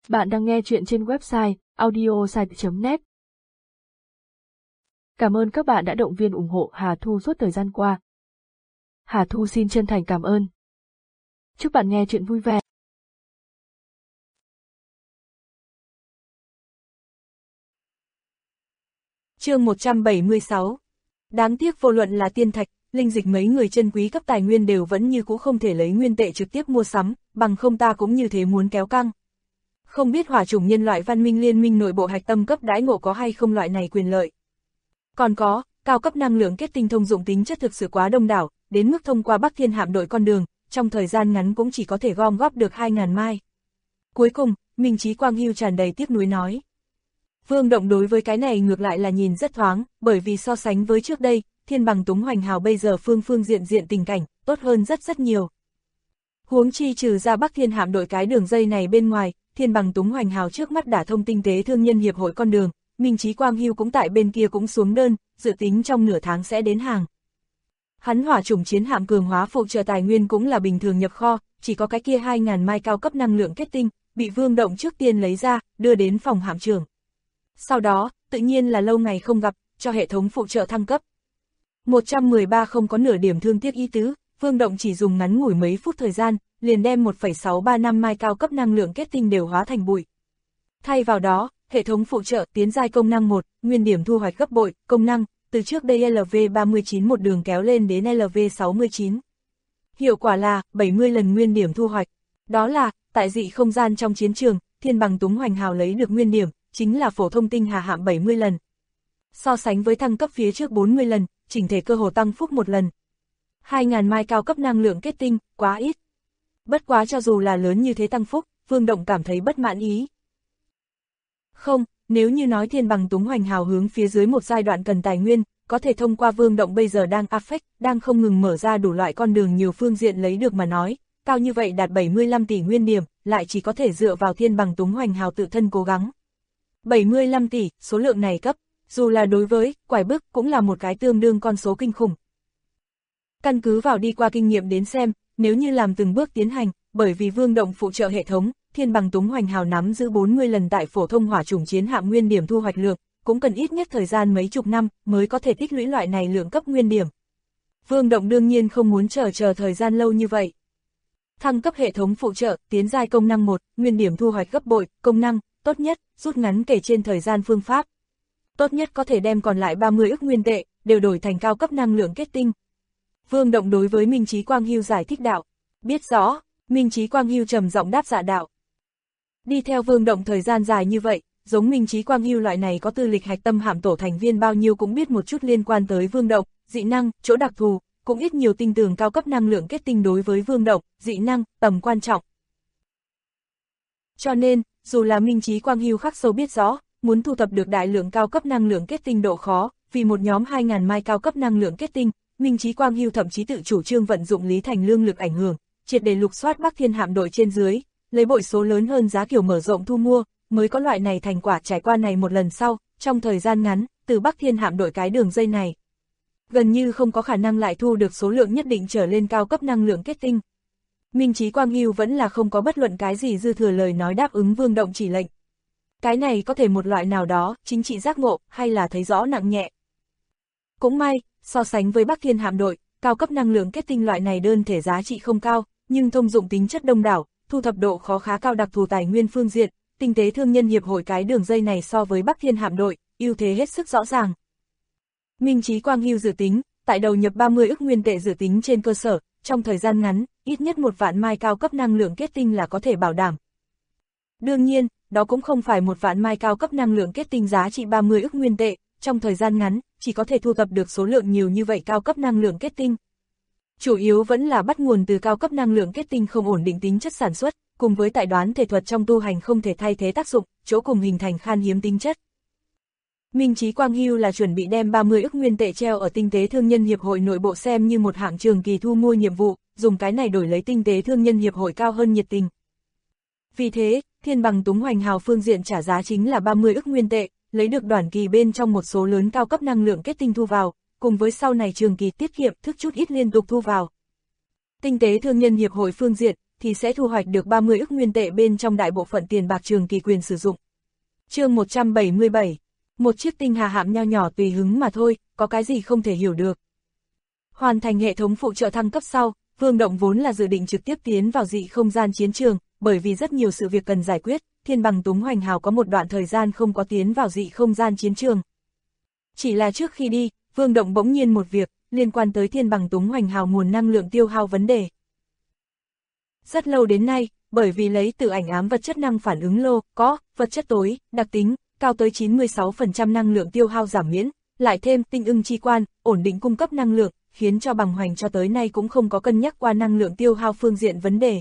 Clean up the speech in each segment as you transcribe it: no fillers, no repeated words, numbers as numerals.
Bạn đang nghe chuyện trên website audiosite.net. Cảm ơn các bạn đã động viên ủng hộ Hà Thu suốt thời gian qua. Hà Thu xin chân thành cảm ơn. Chúc bạn nghe chuyện vui vẻ. Chương 176. Đáng tiếc vô luận là tiên thạch, linh dịch mấy người chân quý cấp tài nguyên đều vẫn như cũ không thể lấy nguyên tệ trực tiếp mua sắm, bằng không ta cũng như thế muốn kéo căng. Không biết hỏa chủng nhân loại văn minh liên minh nội bộ hạch tâm cấp đãi ngộ có hay không loại này quyền lợi. Còn có, cao cấp năng lượng kết tinh thông dụng tính chất thực sự quá đông đảo, đến mức thông qua Bắc Thiên hạm đội con đường, trong thời gian ngắn cũng chỉ có thể gom góp được 2.000 mai. Cuối cùng, Minh Chí Quang Hưu tràn đầy tiếc nuối nói. Vương Động đối với cái này ngược lại là nhìn rất thoáng, bởi vì so sánh với trước đây, Thiên Bằng Túng Hoành Hào bây giờ phương diện tình cảnh, tốt hơn rất nhiều. Huống chi trừ ra Bắc Thiên hạm đội cái đường dây này bên ngoài, Thiên Bằng Túng Hoành Hào trước mắt đả thông tinh tế thương nhân hiệp hội con đường, Minh Chí Quang Hưu cũng tại bên kia cũng xuống đơn, dự tính trong nửa tháng sẽ đến hàng. Hắn hỏa chủng chiến hạm cường hóa phụ trợ tài nguyên cũng là bình thường nhập kho, chỉ có cái kia 2.000 mai cao cấp năng lượng kết tinh, bị Vương Động trước tiên lấy ra, đưa đến phòng hạm trưởng. Sau đó, tự nhiên là lâu ngày không gặp, cho hệ thống phụ trợ thăng cấp. 113 không có nửa điểm thương tiếc ý tứ, Vương Động chỉ dùng ngắn ngủi mấy phút thời gian, liền đem 1,635 mai cao cấp năng lượng kết tinh đều hóa thành bụi. Thay vào đó, hệ thống phụ trợ tiến giai công năng 1, nguyên điểm thu hoạch gấp bội, công năng, từ trước đây LV39 một đường kéo lên đến LV69. Hiệu quả là 70 lần nguyên điểm thu hoạch. Đó là, tại dị không gian trong chiến trường, Thiên Bằng Túng Hoành Hào lấy được nguyên điểm, chính là phổ thông tinh hà hạm 70 lần. So sánh với thăng cấp phía trước 40 lần, chỉnh thể cơ hồ tăng phúc một lần. 2.000 mai cao cấp năng lượng kết tinh, quá ít. Bất quá cho dù là lớn như thế tăng phúc, Vương Động cảm thấy bất mãn ý. Không, nếu như nói Thiên Bằng Túng Hoành Hào hướng phía dưới một giai đoạn cần tài nguyên, có thể thông qua Vương Động bây giờ đang affect, đang không ngừng mở ra đủ loại con đường nhiều phương diện lấy được mà nói, cao như vậy đạt 75 tỷ nguyên điểm, lại chỉ có thể dựa vào Thiên Bằng Túng Hoành Hào tự thân cố gắng. 75 tỷ, số lượng này cấp, dù là đối với quải bức cũng là một cái tương đương con số kinh khủng. Căn cứ vào đi qua kinh nghiệm đến xem, nếu như làm từng bước tiến hành, bởi vì Vương Động phụ trợ hệ thống, Thiên Bằng Túng Hoành Hào nắm giữ 40 lần tại phổ thông hỏa chủng chiến hạm nguyên điểm thu hoạch lượng, cũng cần ít nhất thời gian mấy chục năm mới có thể tích lũy loại này lượng cấp nguyên điểm. Vương Động đương nhiên không muốn chờ thời gian lâu như vậy. Thăng cấp hệ thống phụ trợ, tiến giai công năng 1, nguyên điểm thu hoạch gấp bội, công năng, tốt nhất, rút ngắn kể trên thời gian phương pháp. Tốt nhất có thể đem còn lại 30 ức nguyên tệ, đều đổi thành cao cấp năng lượng kết tinh. Vương Động đối với Minh Chí Quang Hưu giải thích đạo. Biết rõ, Minh Chí Quang Hưu trầm giọng đáp dạ đạo. Đi theo Vương Động thời gian dài như vậy, giống Minh Chí Quang Hưu loại này có tư lịch hạch tâm hạm tổ thành viên bao nhiêu cũng biết một chút liên quan tới Vương Động, dị năng, chỗ đặc thù, cũng ít nhiều tin tưởng cao cấp năng lượng kết tinh đối với Vương Động, dị năng, tầm quan trọng. Cho nên, dù là Minh Chí Quang Hưu khắc sâu biết rõ, muốn thu thập được đại lượng cao cấp năng lượng kết tinh độ khó, vì một nhóm 2.000 mai cao cấp năng lượng kết tinh, Minh Chí Quang Hưu thậm chí tự chủ trương vận dụng Lý Thành Lương lực ảnh hưởng, triệt để lục soát Bắc Thiên hạm đội trên dưới, lấy bội số lớn hơn giá kiểu mở rộng thu mua, mới có loại này thành quả. Trải qua này một lần sau, trong thời gian ngắn, từ Bắc Thiên hạm đội cái đường dây này, gần như không có khả năng lại thu được số lượng nhất định trở lên cao cấp năng lượng kết tinh. Minh Chí Quang Hưu vẫn là không có bất luận cái gì dư thừa lời nói đáp ứng Vương Động chỉ lệnh. Cái này có thể một loại nào đó, chính trị giác ngộ, hay là thấy rõ nặng nhẹ. Cũng may, so sánh với Bắc Thiên hạm đội, cao cấp năng lượng kết tinh loại này đơn thể giá trị không cao, nhưng thông dụng tính chất đông đảo, thu thập độ khó khá cao đặc thù tài nguyên phương diện, tinh tế thương nhân hiệp hội cái đường dây này so với Bắc Thiên hạm đội, ưu thế hết sức rõ ràng. Minh Chí Quang Hưu dự tính, tại đầu nhập 30 ức nguyên tệ dự tính trên cơ sở, trong thời gian ngắn, ít nhất 1 vạn mai cao cấp năng lượng kết tinh là có thể bảo đảm. Đương nhiên, đó cũng không phải 1 vạn mai cao cấp năng lượng kết tinh giá trị 30 ức nguyên tệ, trong thời gian ngắn, chỉ có thể thu thập được số lượng nhiều như vậy cao cấp năng lượng kết tinh. Chủ yếu vẫn là bắt nguồn từ cao cấp năng lượng kết tinh không ổn định tính chất sản xuất, cùng với tại đoán thể thuật trong tu hành không thể thay thế tác dụng, chỗ cùng hình thành khan hiếm tính chất. Minh Chí Quang Hưu là chuẩn bị đem 30 ức nguyên tệ treo ở tinh tế thương nhân hiệp hội nội bộ xem như một hạng trường kỳ thu mua nhiệm vụ, dùng cái này đổi lấy tinh tế thương nhân hiệp hội cao hơn nhiệt tình. Vì thế, Thiên Bằng Túng Hoành Hào phương diện trả giá chính là 30 ức nguyên tệ, lấy được đoạn kỳ bên trong một số lớn cao cấp năng lượng kết tinh thu vào, cùng với sau này trường kỳ tiết kiệm thức chút ít liên tục thu vào. Tinh tế thương nhân hiệp hội phương diện, thì sẽ thu hoạch được 30 ức nguyên tệ bên trong đại bộ phận tiền bạc trường kỳ quyền sử dụng. Chương 177. Một chiếc tinh hà hạm nho nhỏ tùy hứng mà thôi, có cái gì không thể hiểu được. Hoàn thành hệ thống phụ trợ thăng cấp sau, Vương Động vốn là dự định trực tiếp tiến vào dị không gian chiến trường, bởi vì rất nhiều sự việc cần giải quyết, Thiên Bằng Túng Hoành Hào có một đoạn thời gian không có tiến vào dị không gian chiến trường. Chỉ là trước khi đi, Vương Động bỗng nhiên một việc, liên quan tới Thiên Bằng Túng Hoành Hào nguồn năng lượng tiêu hao vấn đề. Rất lâu đến nay, bởi vì lấy từ ảnh ám vật chất năng phản ứng lô, có, vật chất tối, đặc tính, cao tới 96% năng lượng tiêu hao giảm miễn, lại thêm tinh ưng chi quan, ổn định cung cấp năng lượng, khiến cho Bằng Hoành cho tới nay cũng không có cân nhắc qua năng lượng tiêu hao phương diện vấn đề.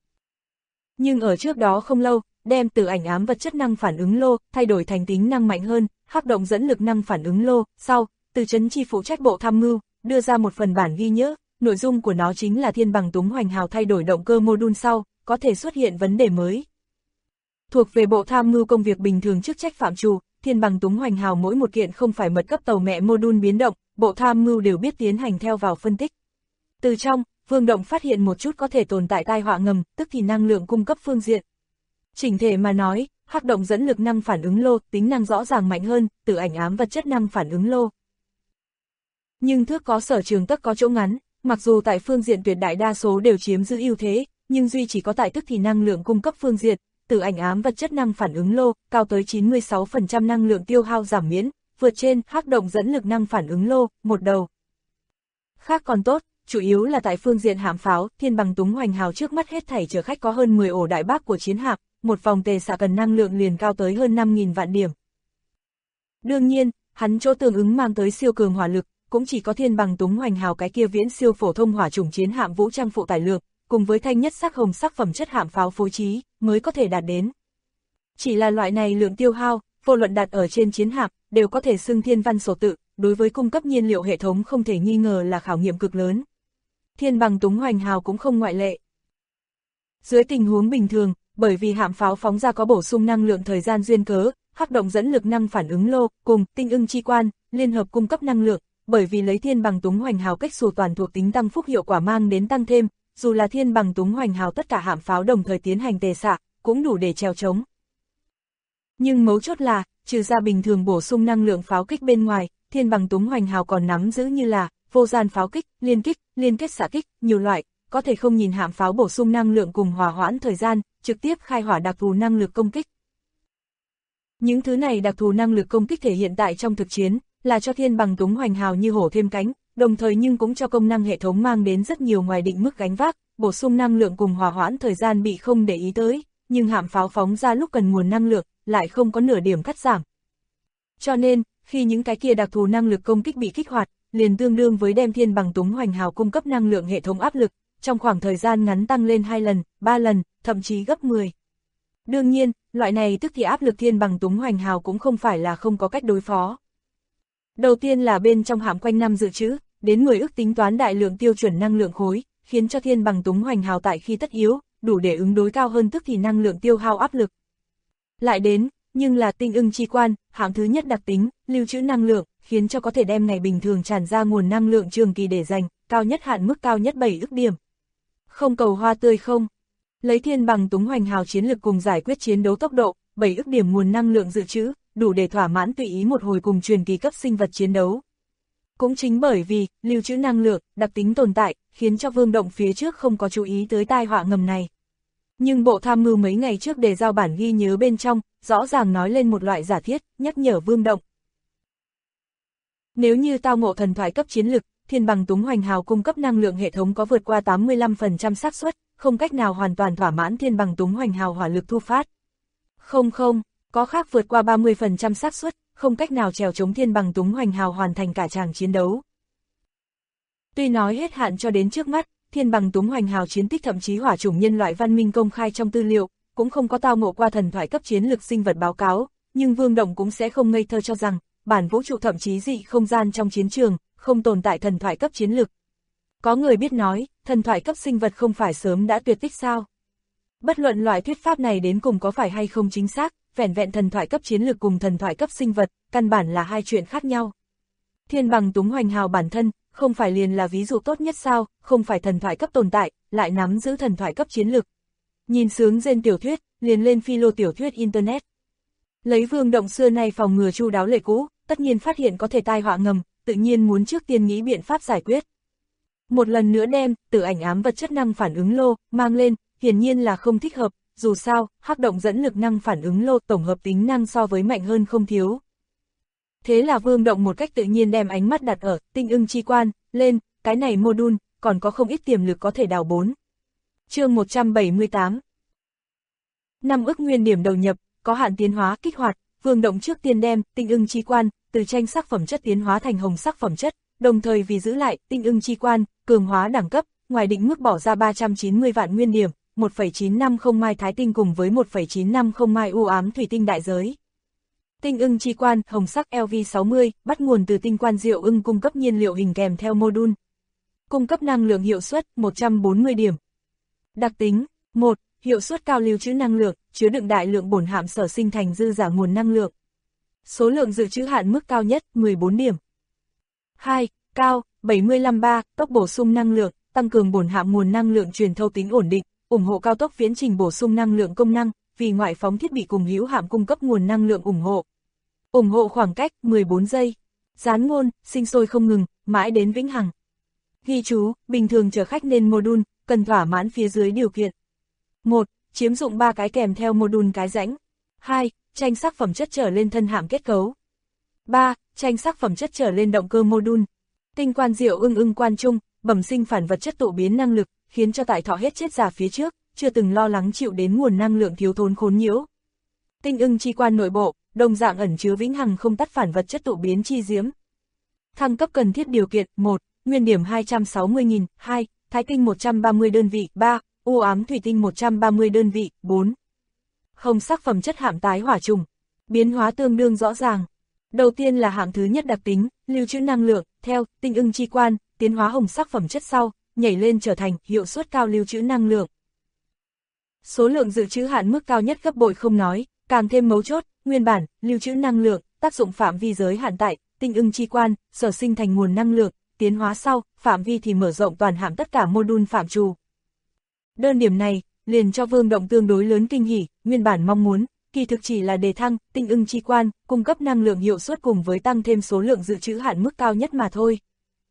Nhưng ở trước đó không lâu, đem từ ảnh ám vật chất năng phản ứng lô, thay đổi thành tính năng mạnh hơn, hắc động dẫn lực năng phản ứng lô, sau, Từ Chấn Chi phụ trách bộ tham mưu, đưa ra một phần bản ghi nhớ, nội dung của nó chính là Thiên Bằng Túng Hoành Hào thay đổi động cơ mô-đun sau, có thể xuất hiện vấn đề mới. Thuộc về bộ tham mưu công việc bình thường chức trách phạm trù, Thiên Bằng Túng Hoành Hào mỗi một kiện không phải mật cấp tàu mẹ mô-đun biến động, bộ tham mưu đều biết tiến hành theo vào phân tích. Từ trong, Vương Động phát hiện một chút có thể tồn tại tai họa ngầm, tức thì năng lượng cung cấp phương diện. Chỉnh thể mà nói, hắc động dẫn lực năng phản ứng lô, tính năng rõ ràng mạnh hơn, từ ảnh ám vật chất năng phản ứng lô. Nhưng thước có sở trường tất có chỗ ngắn, mặc dù tại phương diện tuyệt đại đa số đều chiếm giữ ưu thế, nhưng duy chỉ có tại tức thì năng lượng cung cấp phương diện, từ ảnh ám vật chất năng phản ứng lô, cao tới 96% năng lượng tiêu hao giảm miễn, vượt trên hắc động dẫn lực năng phản ứng lô, một đầu. Khác còn tốt, chủ yếu là tại phương diện hạm pháo, Thiên Bằng Túng Hoành Hào trước mắt hết thảy chở khách có hơn 10 ổ đại bác của chiến hạm, một vòng tề xạ cần năng lượng liền cao tới hơn 5.000 vạn điểm. Đương nhiên, hắn chỗ tương ứng mang tới siêu cường hỏa lực, cũng chỉ có Thiên Bằng Túng Hoành Hào cái kia viễn siêu phổ thông hỏa chủng chiến hạm vũ trang phụ tải lượng, cùng với thanh nhất sắc hồng sắc phẩm chất hạm pháo phối trí, mới có thể đạt đến. Chỉ là loại này lượng tiêu hao, vô luận đặt ở trên chiến hạm, đều có thể xưng thiên văn sổ tự, đối với cung cấp nhiên liệu hệ thống không thể nghi ngờ là khảo nghiệm cực lớn. Thiên Bằng Túng Hoành Hào cũng không ngoại lệ. Dưới tình huống bình thường, bởi vì hạm pháo phóng ra có bổ sung năng lượng thời gian duyên cớ, hắc động dẫn lực năng phản ứng lô, cùng tinh ưng chi quan, liên hợp cung cấp năng lượng, bởi vì lấy Thiên Bằng Túng Hoành Hào cách xù toàn thuộc tính tăng phúc hiệu quả mang đến tăng thêm, dù là Thiên Bằng Túng Hoành Hào tất cả hạm pháo đồng thời tiến hành tề xạ, cũng đủ để trèo chống. Nhưng mấu chốt là, trừ ra bình thường bổ sung năng lượng pháo kích bên ngoài, Thiên Bằng Túng Hoành Hào còn nắm giữ như là vô gian pháo kích, liên kết xạ kích, nhiều loại, có thể không nhìn hạm pháo bổ sung năng lượng cùng hòa hoãn thời gian, trực tiếp khai hỏa đặc thù năng lực công kích. Những thứ này đặc thù năng lực công kích thể hiện tại trong thực chiến, là cho Thiên Bằng Túng Hoành Hào như hổ thêm cánh, đồng thời nhưng cũng cho công năng hệ thống mang đến rất nhiều ngoài định mức gánh vác, bổ sung năng lượng cùng hòa hoãn thời gian bị không để ý tới, nhưng hạm pháo phóng ra lúc cần nguồn năng lượng, lại không có nửa điểm cắt giảm. Cho nên, khi những cái kia đặc thù năng lực công kích bị kích hoạt, liền tương đương với đem Thiên Bằng Túng Hoành Hào cung cấp năng lượng hệ thống áp lực, trong khoảng thời gian ngắn tăng lên 2 lần, 3 lần, thậm chí gấp 10. Đương nhiên, loại này tức thì áp lực Thiên Bằng Túng Hoành Hào cũng không phải là không có cách đối phó. Đầu tiên là bên trong hạm quanh năm dự trữ, đến 10 ức tính toán đại lượng tiêu chuẩn năng lượng khối, khiến cho Thiên Bằng Túng Hoành Hào tại khi tất yếu, đủ để ứng đối cao hơn tức thì năng lượng tiêu hao áp lực. Lại đến, nhưng là tinh ưng chi quan, hạng thứ nhất đặc tính, lưu trữ năng lượng, khiến cho có thể đem ngày bình thường tràn ra nguồn năng lượng trường kỳ để dành, cao nhất hạn mức cao nhất 7 ức điểm. Không cầu hoa tươi không. Lấy Thiên Bằng Túng Hoành Hào chiến lực cùng giải quyết chiến đấu tốc độ, 7 ức điểm nguồn năng lượng dự trữ, đủ để thỏa mãn tùy ý một hồi cùng truyền kỳ cấp sinh vật chiến đấu. Cũng chính bởi vì, lưu trữ năng lượng, đặc tính tồn tại, khiến cho Vương Động phía trước không có chú ý tới tai họa ngầm này. Nhưng bộ tham mưu mấy ngày trước đề giao bản ghi nhớ bên trong, rõ ràng nói lên một loại giả thiết, nhắc nhở Vương Động. Nếu như tao ngộ thần thoại cấp chiến lực, Thiên Bằng Túng Hoành Hào cung cấp năng lượng hệ thống có vượt qua 85% xác suất, không cách nào hoàn toàn thỏa mãn Thiên Bằng Túng Hoành Hào hỏa lực thu phát. Không, có khác vượt qua 30% xác suất, không cách nào trèo chống Thiên Bằng Túng Hoành Hào hoàn thành cả tràng chiến đấu. Tuy nói hết hạn cho đến trước mắt, Thiên Bằng Túng Hoành Hào chiến tích thậm chí hỏa chủng nhân loại văn minh công khai trong tư liệu, cũng không có tao ngộ qua thần thoại cấp chiến lực sinh vật báo cáo, nhưng Vương Động cũng sẽ không ngây thơ cho rằng, bản vũ trụ thậm chí dị không gian trong chiến trường, không tồn tại thần thoại cấp chiến lực. Có người biết nói, thần thoại cấp sinh vật không phải sớm đã tuyệt tích sao? Bất luận loại thuyết pháp này đến cùng có phải hay không chính xác, vẻn vẹn thần thoại cấp chiến lực cùng thần thoại cấp sinh vật, căn bản là hai chuyện khác nhau. Thiên Bằng Túng Hoành Hào bản thân, không phải liền là ví dụ tốt nhất sao, không phải thần thoại cấp tồn tại, lại nắm giữ thần thoại cấp chiến lực. Nhìn sướng gen tiểu thuyết, liền lên philo tiểu thuyết Internet. Lấy Vương Động xưa nay phòng ngừa chu đáo lệ cũ, tất nhiên phát hiện có thể tai họa ngầm, tự nhiên muốn trước tiên nghĩ biện pháp giải quyết. Một lần nữa đem Tử Ảnh ám vật chất năng phản ứng lô mang lên, hiển nhiên là không thích hợp, dù sao, hắc động dẫn lực năng phản ứng lô tổng hợp tính năng so với mạnh hơn không thiếu. Thế là Vương Động một cách tự nhiên đem ánh mắt đặt ở Tinh Ưng Chi Quan lên, cái này module còn có không ít tiềm lực có thể đào bón. Chương 178. 5 ức nguyên điểm đầu nhập, có hạn tiến hóa kích hoạt, Vương Động trước tiên đem Tinh Ưng Chi Quan từ tranh sắc phẩm chất tiến hóa thành hồng sắc phẩm chất, đồng thời vì giữ lại Tinh Ưng Chi Quan cường hóa đẳng cấp, ngoài định mức bỏ ra 390 vạn nguyên điểm, 1,950 mai thái tinh cùng với 1,950 mai u ám thủy tinh đại giới. Tinh Ưng Chi Quan hồng sắc LV60 bắt nguồn từ tinh quan Diệu Ưng cung cấp nhiên liệu hình kèm theo module. Cung cấp năng lượng hiệu suất 140 điểm. Đặc tính 1. Hiệu suất cao lưu trữ năng lượng, chứa đựng đại lượng bổn hạm sở sinh thành dư giả nguồn năng lượng. Số lượng dự trữ hạn mức cao nhất 14 điểm. 2. Cao 75-3, tốc bổ sung năng lượng, tăng cường bổn hạm nguồn năng lượng truyền thâu tính ổn định, ủng hộ cao tốc viễn trình bổ sung năng lượng công năng, vì ngoại phóng thiết bị cùng hữu hạm cung cấp nguồn năng lượng ủng hộ. Ủng hộ khoảng cách 14 giây. Gián ngôn, sinh sôi không ngừng, mãi đến vĩnh hằng. Ghi chú, bình thường chở khách nên module, cần thỏa mãn phía dưới điều kiện. 1. Chiếm dụng 3 cái kèm theo module cái rãnh. 2. Tranh sắc phẩm chất trở lên thân hạm kết cấu. 3. Tranh sắc phẩm chất trở lên động cơ module. Tinh quan Diệu Ưng quan trung, bẩm sinh phản vật chất tụ biến năng lực, khiến cho tại thọ hết chết già phía trước, chưa từng lo lắng chịu đến nguồn năng lượng thiếu thốn khốn nhiễu. Tinh Ưng Chi Quan nội bộ, đồng dạng ẩn chứa vĩnh hằng không tắt phản vật chất tụ biến chi diễm. Thăng cấp cần thiết điều kiện: 1. Nguyên điểm 260.000, 2. Thái tinh 130 đơn vị, 3. U ám thủy tinh 130 đơn vị, 4. Hồng sắc phẩm chất hạm tái hỏa trùng. Biến hóa tương đương rõ ràng. Đầu tiên là hạng thứ nhất đặc tính, lưu trữ năng lượng, theo Tinh Ưng Chi Quan, tiến hóa hồng sắc phẩm chất sau, nhảy lên trở thành hiệu suất cao lưu trữ năng lượng. Số lượng dự trữ hạn mức cao nhất gấp bội không nói, càng thêm mấu chốt, nguyên bản, lưu trữ năng lượng, tác dụng phạm vi giới hạn tại Tinh Ưng Chi Quan, sở sinh thành nguồn năng lượng, tiến hóa sau, phạm vi thì mở rộng toàn hạm tất cả module phạm trù. Đơn điểm này, liền cho Vương Động tương đối lớn kinh hỉ, nguyên bản mong muốn, kỳ thực chỉ là đề thăng Tinh Ưng Chi Quan, cung cấp năng lượng hiệu suất cùng với tăng thêm số lượng dự trữ hạn mức cao nhất mà thôi.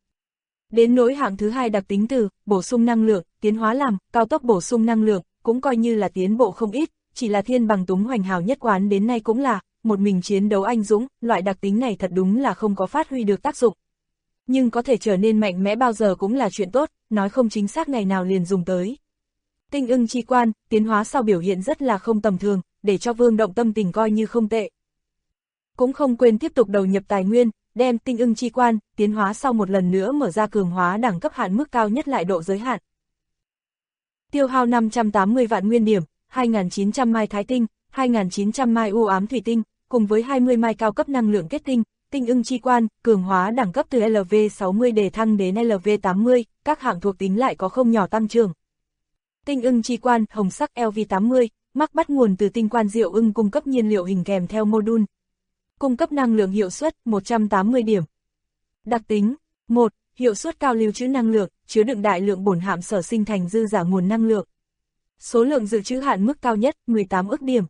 Đến nỗi hạng thứ hai đặc tính từ bổ sung năng lượng, tiến hóa làm cao tốc bổ sung năng lượng, cũng coi như là tiến bộ không ít, chỉ là Thiên Bằng Túng hoành hào nhất quán đến nay cũng là một mình chiến đấu anh dũng, loại đặc tính này thật đúng là không có phát huy được tác dụng. Nhưng có thể trở nên mạnh mẽ bao giờ cũng là chuyện tốt, nói không chính xác ngày nào liền dùng tới. Tinh Ưng Chi Quan, tiến hóa sau biểu hiện rất là không tầm thường, để cho Vương Động tâm tình coi như không tệ. Cũng không quên tiếp tục đầu nhập tài nguyên, đem Tinh Ưng Chi Quan, tiến hóa sau một lần nữa mở ra cường hóa đẳng cấp hạn mức cao nhất lại độ giới hạn. Tiêu hao 580 vạn nguyên điểm, 2.900 mai thái tinh, 2.900 mai u ám thủy tinh, cùng với 20 mai cao cấp năng lượng kết tinh, Tinh Ưng Chi Quan, cường hóa đẳng cấp từ LV60 đề thăng đến LV80, các hạng thuộc tính lại có không nhỏ tăng trưởng. Tinh Ưng Chi Quan, hồng sắc LV80, mắc bắt nguồn từ tinh quan Diệu Ưng cung cấp nhiên liệu hình kèm theo module. Cung cấp năng lượng hiệu suất 180 điểm. Đặc tính: 1. Hiệu suất cao lưu trữ năng lượng, chứa đựng đại lượng bổn hạm sở sinh thành dư giả nguồn năng lượng. Số lượng dự trữ hạn mức cao nhất 18 ức điểm.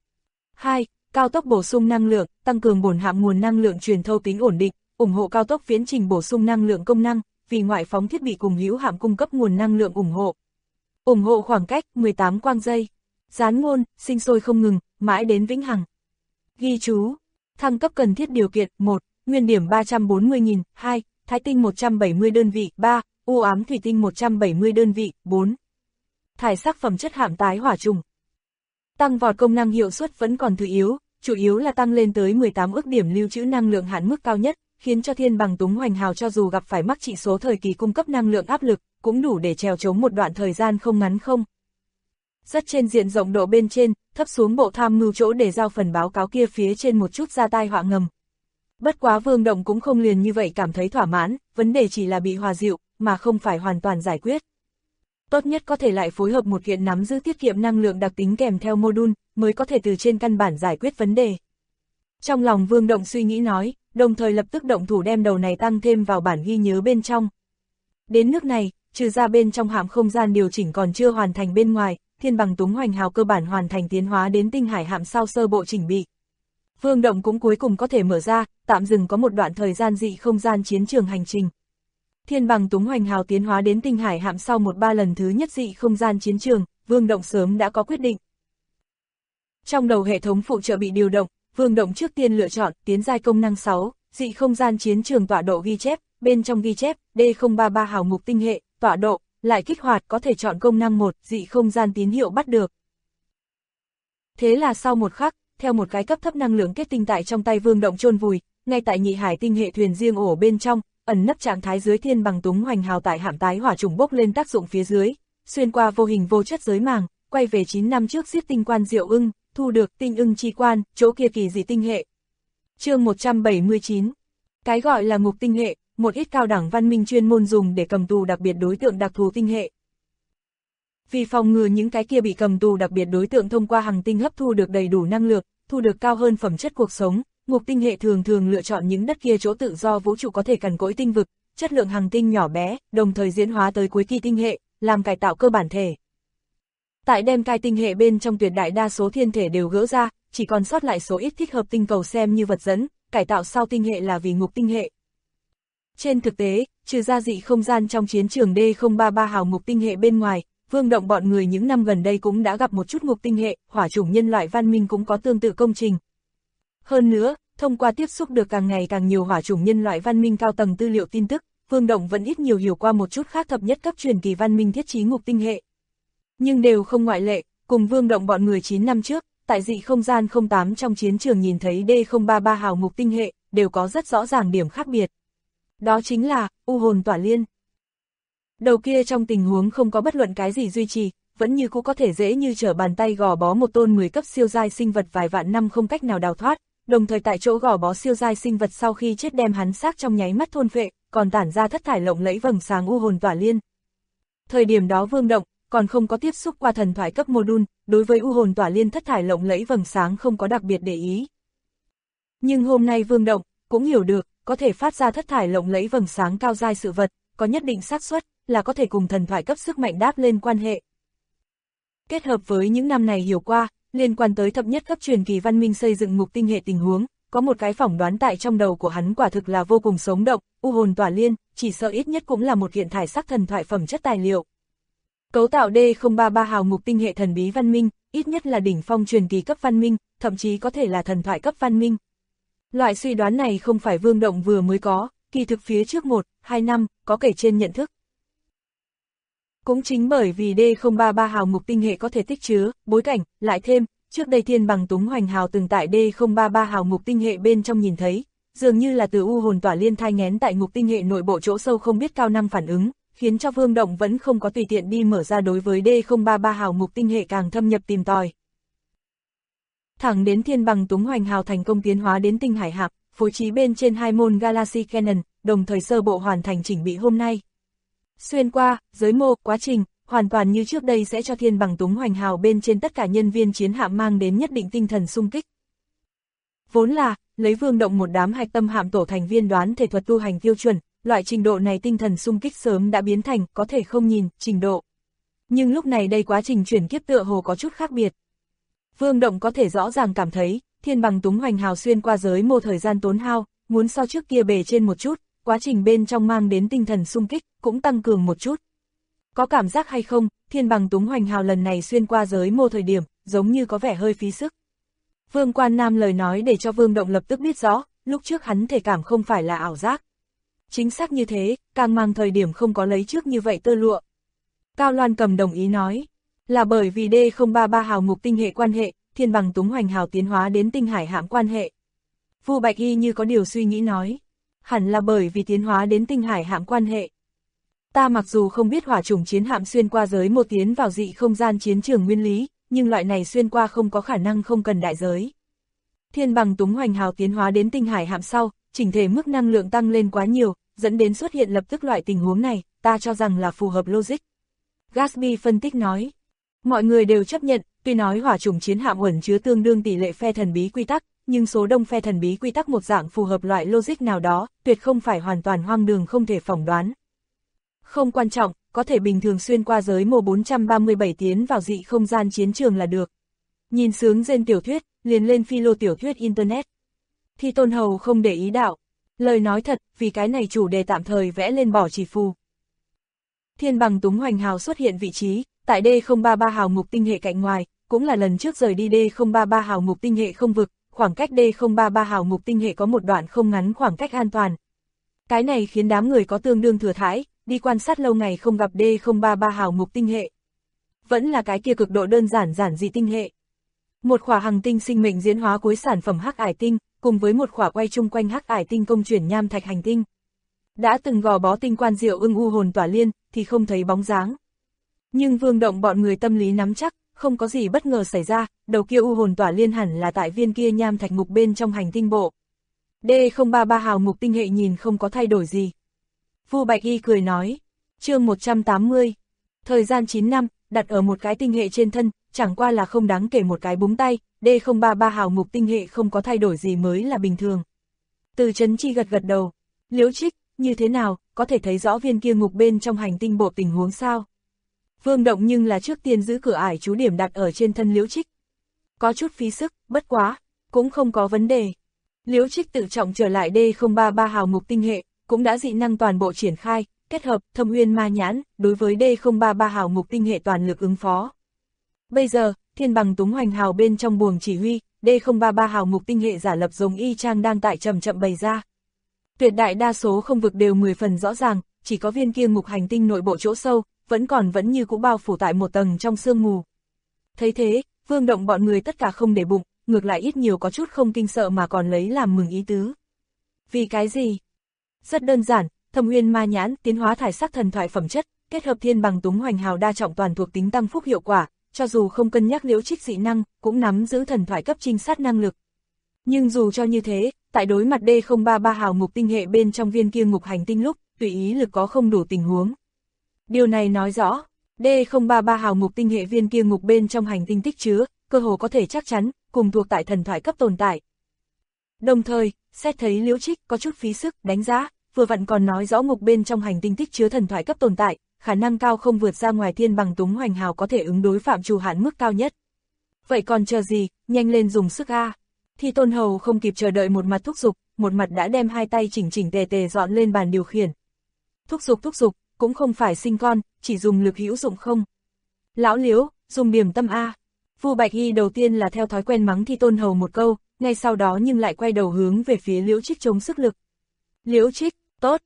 2. Cao tốc bổ sung năng lượng, tăng cường bổn hạm nguồn năng lượng truyền thâu tính ổn định, ủng hộ cao tốc viễn trình bổ sung năng lượng công năng, vì ngoại phóng thiết bị cùng hữu hạm cung cấp nguồn năng lượng ủng hộ. Ủng hộ khoảng cách 18 quang giây. Gián ngôn, sinh sôi không ngừng, mãi đến vĩnh hằng. Ghi chú, thăng cấp cần thiết điều kiện: 1. Nguyên điểm 340.000, 2. Thái tinh 170 đơn vị, 3. U ám thủy tinh 170 đơn vị, 4. Thải sắc phẩm chất hạm tái hỏa trùng. Tăng vọt công năng hiệu suất vẫn còn thứ yếu, chủ yếu là tăng lên tới 18 ức điểm lưu trữ năng lượng hạn mức cao nhất, khiến cho Thiên Bằng Túng hoành hào cho dù gặp phải mắc trị số thời kỳ cung cấp năng lượng áp lực, cũng đủ để trèo chống một đoạn thời gian không ngắn không. Rất trên diện rộng độ bên trên, thấp xuống bộ tham mưu chỗ để giao phần báo cáo kia phía trên một chút ra tai họa ngầm. Bất quá Vương Động cũng không liền như vậy cảm thấy thỏa mãn, vấn đề chỉ là bị hòa dịu, mà không phải hoàn toàn giải quyết. Tốt nhất có thể lại phối hợp một kiện nắm giữ tiết kiệm năng lượng đặc tính kèm theo module, mới có thể từ trên căn bản giải quyết vấn đề. Trong lòng Vương Động suy nghĩ nói, đồng thời lập tức động thủ đem đầu này tăng thêm vào bản ghi nhớ bên trong. Đến nước này, trừ ra bên trong hạm không gian điều chỉnh còn chưa hoàn thành bên ngoài, Thiên Bằng Túng Hoành Hào cơ bản hoàn thành tiến hóa đến tinh hải hạm sau sơ bộ chỉnh bị. Vương động cũng cuối cùng có thể mở ra, tạm dừng có một đoạn thời gian dị không gian chiến trường hành trình. Thiên Bằng Túng Hoành Hào tiến hóa đến tinh hải hạm sau 1-3 lần thứ nhất dị không gian chiến trường, Vương động sớm đã có quyết định. Trong đầu hệ thống phụ trợ bị điều động, Vương động trước tiên lựa chọn tiến giai công năng 6, dị không gian chiến trường tọa độ ghi chép, bên trong ghi chép, D033 hào mục tinh hệ, tọa độ, lại kích hoạt có thể chọn công năng 1, dị không gian tín hiệu bắt được. Thế là sau một khắc, theo một cái cấp thấp năng lượng kết tinh tại trong tay Vương động chôn vùi, ngay tại nhị hải tinh hệ thuyền riêng ổ bên trong, ẩn nấp trạng thái dưới Thiên Bằng Túng Hoành Hào tại hạm tái hỏa trùng bốc lên tác dụng phía dưới, xuyên qua vô hình vô chất giới màng, quay về 9 năm trước giết tinh quan Diệu Ưng, thu được tinh ưng chi quan, chỗ kia kỳ dị tinh hệ. Chương 179. Cái gọi là ngục tinh hệ, một ít cao đẳng văn minh chuyên môn dùng để cầm tù đặc biệt đối tượng đặc thù tinh hệ. Vì phòng ngừa những cái kia bị cầm tù đặc biệt đối tượng thông qua hành tinh hấp thu được đầy đủ năng lượng, thu được cao hơn phẩm chất cuộc sống, ngục tinh hệ thường thường lựa chọn những đất kia chỗ tự do vũ trụ có thể cằn cỗi tinh vực, chất lượng hành tinh nhỏ bé, đồng thời diễn hóa tới cuối kỳ tinh hệ, làm cải tạo cơ bản thể. Tại đem cai tinh hệ bên trong tuyệt đại đa số thiên thể đều gỡ ra, chỉ còn sót lại số ít thích hợp tinh cầu xem như vật dẫn, cải tạo sau tinh hệ là vì ngục tinh hệ. Trên thực tế, trừ ra dị không gian trong chiến trường D033 hào ngục tinh hệ bên ngoài, Vương động bọn người những năm gần đây cũng đã gặp một chút ngục tinh hệ, hỏa chủng nhân loại văn minh cũng có tương tự công trình. Hơn nữa, thông qua tiếp xúc được càng ngày càng nhiều hỏa chủng nhân loại văn minh cao tầng tư liệu tin tức, Vương động vẫn ít nhiều hiểu qua một chút khác thập nhất cấp truyền kỳ văn minh thiết trí ngục tinh hệ. Nhưng đều không ngoại lệ, cùng Vương động bọn người 9 năm trước, tại dị không gian 08 trong chiến trường nhìn thấy D033 hào ngục tinh hệ, đều có rất rõ ràng điểm khác biệt. Đó chính là, u hồn tỏa liên. Đầu kia trong tình huống không có bất luận cái gì duy trì, vẫn như cũ có thể dễ như trở bàn tay gò bó một tôn 10 cấp siêu giai sinh vật vài vạn năm không cách nào đào thoát, đồng thời tại chỗ gò bó siêu giai sinh vật sau khi chết đem hắn xác trong nháy mắt thôn phệ, còn tản ra thất thải lộng lẫy vầng sáng u hồn tỏa liên. Thời điểm đó Vương động còn không có tiếp xúc qua thần thoại cấp module, đối với u hồn tỏa liên thất thải lộng lẫy vầng sáng không có đặc biệt để ý. Nhưng hôm nay Vương động cũng hiểu được, có thể phát ra thất thải lộng lẫy vầng sáng cao giai sự vật, có nhất định xác suất là có thể cùng thần thoại cấp sức mạnh đáp lên quan hệ. Kết hợp với những năm này hiểu qua, liên quan tới thập nhất cấp truyền kỳ văn minh xây dựng ngục tinh hệ tình huống, có một cái phỏng đoán tại trong đầu của hắn quả thực là vô cùng sống động, u hồn tỏa liên, chỉ sợ ít nhất cũng là một kiện thải sắc thần thoại phẩm chất tài liệu. Cấu tạo D033 hào ngục tinh hệ thần bí văn minh, ít nhất là đỉnh phong truyền kỳ cấp văn minh, thậm chí có thể là thần thoại cấp văn minh. Loại suy đoán này không phải Vương động vừa mới có, kỳ thực phía trước 1-2 năm, có kể trên nhận thức. Cũng chính bởi vì D033 hào ngục tinh hệ có thể tích chứa, bối cảnh, lại thêm, trước đây Thiên Bằng Túng Hoành Hào từng tại D033 hào ngục tinh hệ bên trong nhìn thấy, dường như là từ u hồn tỏa liên thai nghén tại ngục tinh hệ nội bộ chỗ sâu không biết cao năm phản ứng, khiến cho Vương động vẫn không có tùy tiện đi mở ra đối với D033 hào ngục tinh hệ càng thâm nhập tìm tòi. Thẳng đến Thiên Bằng Túng Hoành Hào thành công tiến hóa đến tinh hải hạp, phối trí bên trên 2 môn Galaxy Cannon, đồng thời sơ bộ hoàn thành chỉnh bị hôm nay. Xuyên qua, giới mô, quá trình, hoàn toàn như trước đây sẽ cho Thiên Bằng Túng Hoành Hào bên trên tất cả nhân viên chiến hạm mang đến nhất định tinh thần sung kích. Vốn là, lấy Vương động một đám hạch tâm hạm tổ thành viên đoán thể thuật tu hành tiêu chuẩn, loại trình độ này tinh thần sung kích sớm đã biến thành, có thể không nhìn, trình độ. Nhưng lúc này đây quá trình chuyển kiếp tựa hồ có chút khác biệt. Vương động có thể rõ ràng cảm thấy, Thiên Bằng Túng Hoành Hào xuyên qua giới mô thời gian tốn hao, muốn so trước kia bề trên một chút, quá trình bên trong mang đến tinh thần sung kích, cũng tăng cường một chút. Có cảm giác hay không, Thiên Bằng Túng Hoành Hào lần này xuyên qua giới mô thời điểm, giống như có vẻ hơi phí sức. Vương Quan Nam lời nói để cho Vương động lập tức biết rõ, lúc trước hắn thể cảm không phải là ảo giác. Chính xác như thế, càng mang thời điểm không có lấy trước như vậy tơ lụa. Cao Loan Cầm đồng ý nói, là bởi vì D033 hào ngục tinh hệ quan hệ, Thiên Bằng Túng Hoành Hào tiến hóa đến tinh hải hạm quan hệ. Vu Bạch Y như có điều suy nghĩ nói, hẳn là bởi vì tiến hóa đến tinh hải hạm quan hệ. Ta mặc dù không biết hỏa chủng chiến hạm xuyên qua giới một tiến vào dị không gian chiến trường nguyên lý, nhưng loại này xuyên qua không có khả năng không cần đại giới. Thiên Bằng Túng Hoành Hào tiến hóa đến tinh hải hạm sau, chỉnh thể mức năng lượng tăng lên quá nhiều, dẫn đến xuất hiện lập tức loại tình huống này, ta cho rằng là phù hợp logic. Gatsby phân tích nói, mọi người đều chấp nhận, tuy nói hỏa chủng chiến hạm ẩn chứa tương đương tỷ lệ phe thần bí quy tắc, nhưng số đông phe thần bí quy tắc một dạng phù hợp loại logic nào đó, tuyệt không phải hoàn toàn hoang đường không thể phỏng đoán. Không quan trọng, có thể bình thường xuyên qua giới mô 437 tiến vào dị không gian chiến trường là được. Nhìn sướng rên tiểu thuyết, liền lên philo tiểu thuyết Internet. Thi Tôn Hầu không để ý đạo. Lời nói thật, vì cái này chủ đề tạm thời vẽ lên bỏ chỉ phù. Thiên bằng túng hoành hào xuất hiện vị trí, tại D033 hào mục tinh hệ cạnh ngoài, cũng là lần trước rời đi D033 hào mục tinh hệ không vực, khoảng cách D033 hào mục tinh hệ có một đoạn không ngắn khoảng cách an toàn. Cái này khiến đám người có tương đương thừa thãi, đi quan sát lâu ngày không gặp D033 hào mục tinh hệ. Vẫn là cái kia cực độ đơn giản dị tinh hệ. Một khỏa hành tinh sinh mệnh diễn hóa cuối sản phẩm hắc ải tinh, cùng với một khỏa quay chung quanh hắc ải tinh công chuyển nham thạch hành tinh. Đã từng gò bó tinh quan diệu ưng u hồn tỏa liên, thì không thấy bóng dáng. Nhưng Vương Động bọn người tâm lý nắm chắc, không có gì bất ngờ xảy ra, đầu kia u hồn tỏa liên hẳn là tại viên kia nham thạch ngục bên trong hành tinh bộ. D033 hào mục tinh hệ nhìn không có thay đổi gì. Vu Bạch Y cười nói, chương 180, thời gian 9 năm, đặt ở một cái tinh hệ trên thân, chẳng qua là không đáng kể một cái búng tay, D033 hào mục tinh hệ không có thay đổi gì mới là bình thường. Từ Chấn Chi gật đầu, Liễu Trích, như thế nào, có thể thấy rõ viên kia ngục bên trong hành tinh bộ tình huống sao? Vương Động nhưng là trước tiên giữ cửa ải chú điểm đặt ở trên thân Liễu Trích. Có chút phí sức, bất quá, cũng không có vấn đề. Liễu Trích tự trọng trở lại D033 hào mục tinh hệ, cũng đã dị năng toàn bộ triển khai, kết hợp Thâm Uyên Ma Nhãn, đối với D033 hào mục tinh hệ toàn lực ứng phó. Bây giờ, thiên bằng túng hoành hào bên trong buồng chỉ huy, D033 hào mục tinh hệ giả lập giống y chang đang tại chậm bày ra. Tuyệt đại đa số không vực đều 10 phần rõ ràng, chỉ có viên kia ngục hành tinh nội bộ chỗ sâu, vẫn như cũ bao phủ tại một tầng trong sương mù. Thấy thế, Vương Động bọn người tất cả không để bụng, ngược lại ít nhiều có chút không kinh sợ mà còn lấy làm mừng ý tứ. Vì cái gì? Rất đơn giản, Thâm Uyên Ma Nhãn tiến hóa thải sắc thần thoại phẩm chất, kết hợp thiên bằng túng hoành hào đa trọng toàn thuộc tính tăng phúc hiệu quả, cho dù không cân nhắc Liễu Trích dị năng, cũng nắm giữ thần thoại cấp trinh sát năng lực. Nhưng dù cho như thế, tại đối mặt D033 hào mục tinh hệ bên trong viên kia ngục hành tinh lúc, tùy ý lực có không đủ tình huống. Điều này nói rõ, D033 hào mục tinh hệ viên kia ngục bên trong hành tinh tích chứa, cơ hồ có thể chắc chắn, cùng thuộc tại thần thoại cấp tồn tại. Đồng thời, xét thấy Liễu Trích có chút phí sức, đánh giá, vừa vặn còn nói rõ ngục bên trong hành tinh tích chứa thần thoại cấp tồn tại, khả năng cao không vượt ra ngoài thiên bằng túng hoành hào có thể ứng đối phạm trù hạn mức cao nhất. Vậy còn chờ gì, nhanh lên dùng sức a. Thi Tôn Hầu không kịp chờ đợi một mặt thúc giục, một mặt đã đem hai tay chỉnh tề dọn lên bàn điều khiển. Thúc giục, cũng không phải sinh con, chỉ dùng lực hữu dụng không. Lão Liễu, dùng điểm tâm a. Vu Bạch Y đầu tiên là theo thói quen mắng Thi Tôn Hầu một câu, ngay sau đó nhưng lại quay đầu hướng về phía Liễu Trích chống sức lực. Liễu Trích, tốt.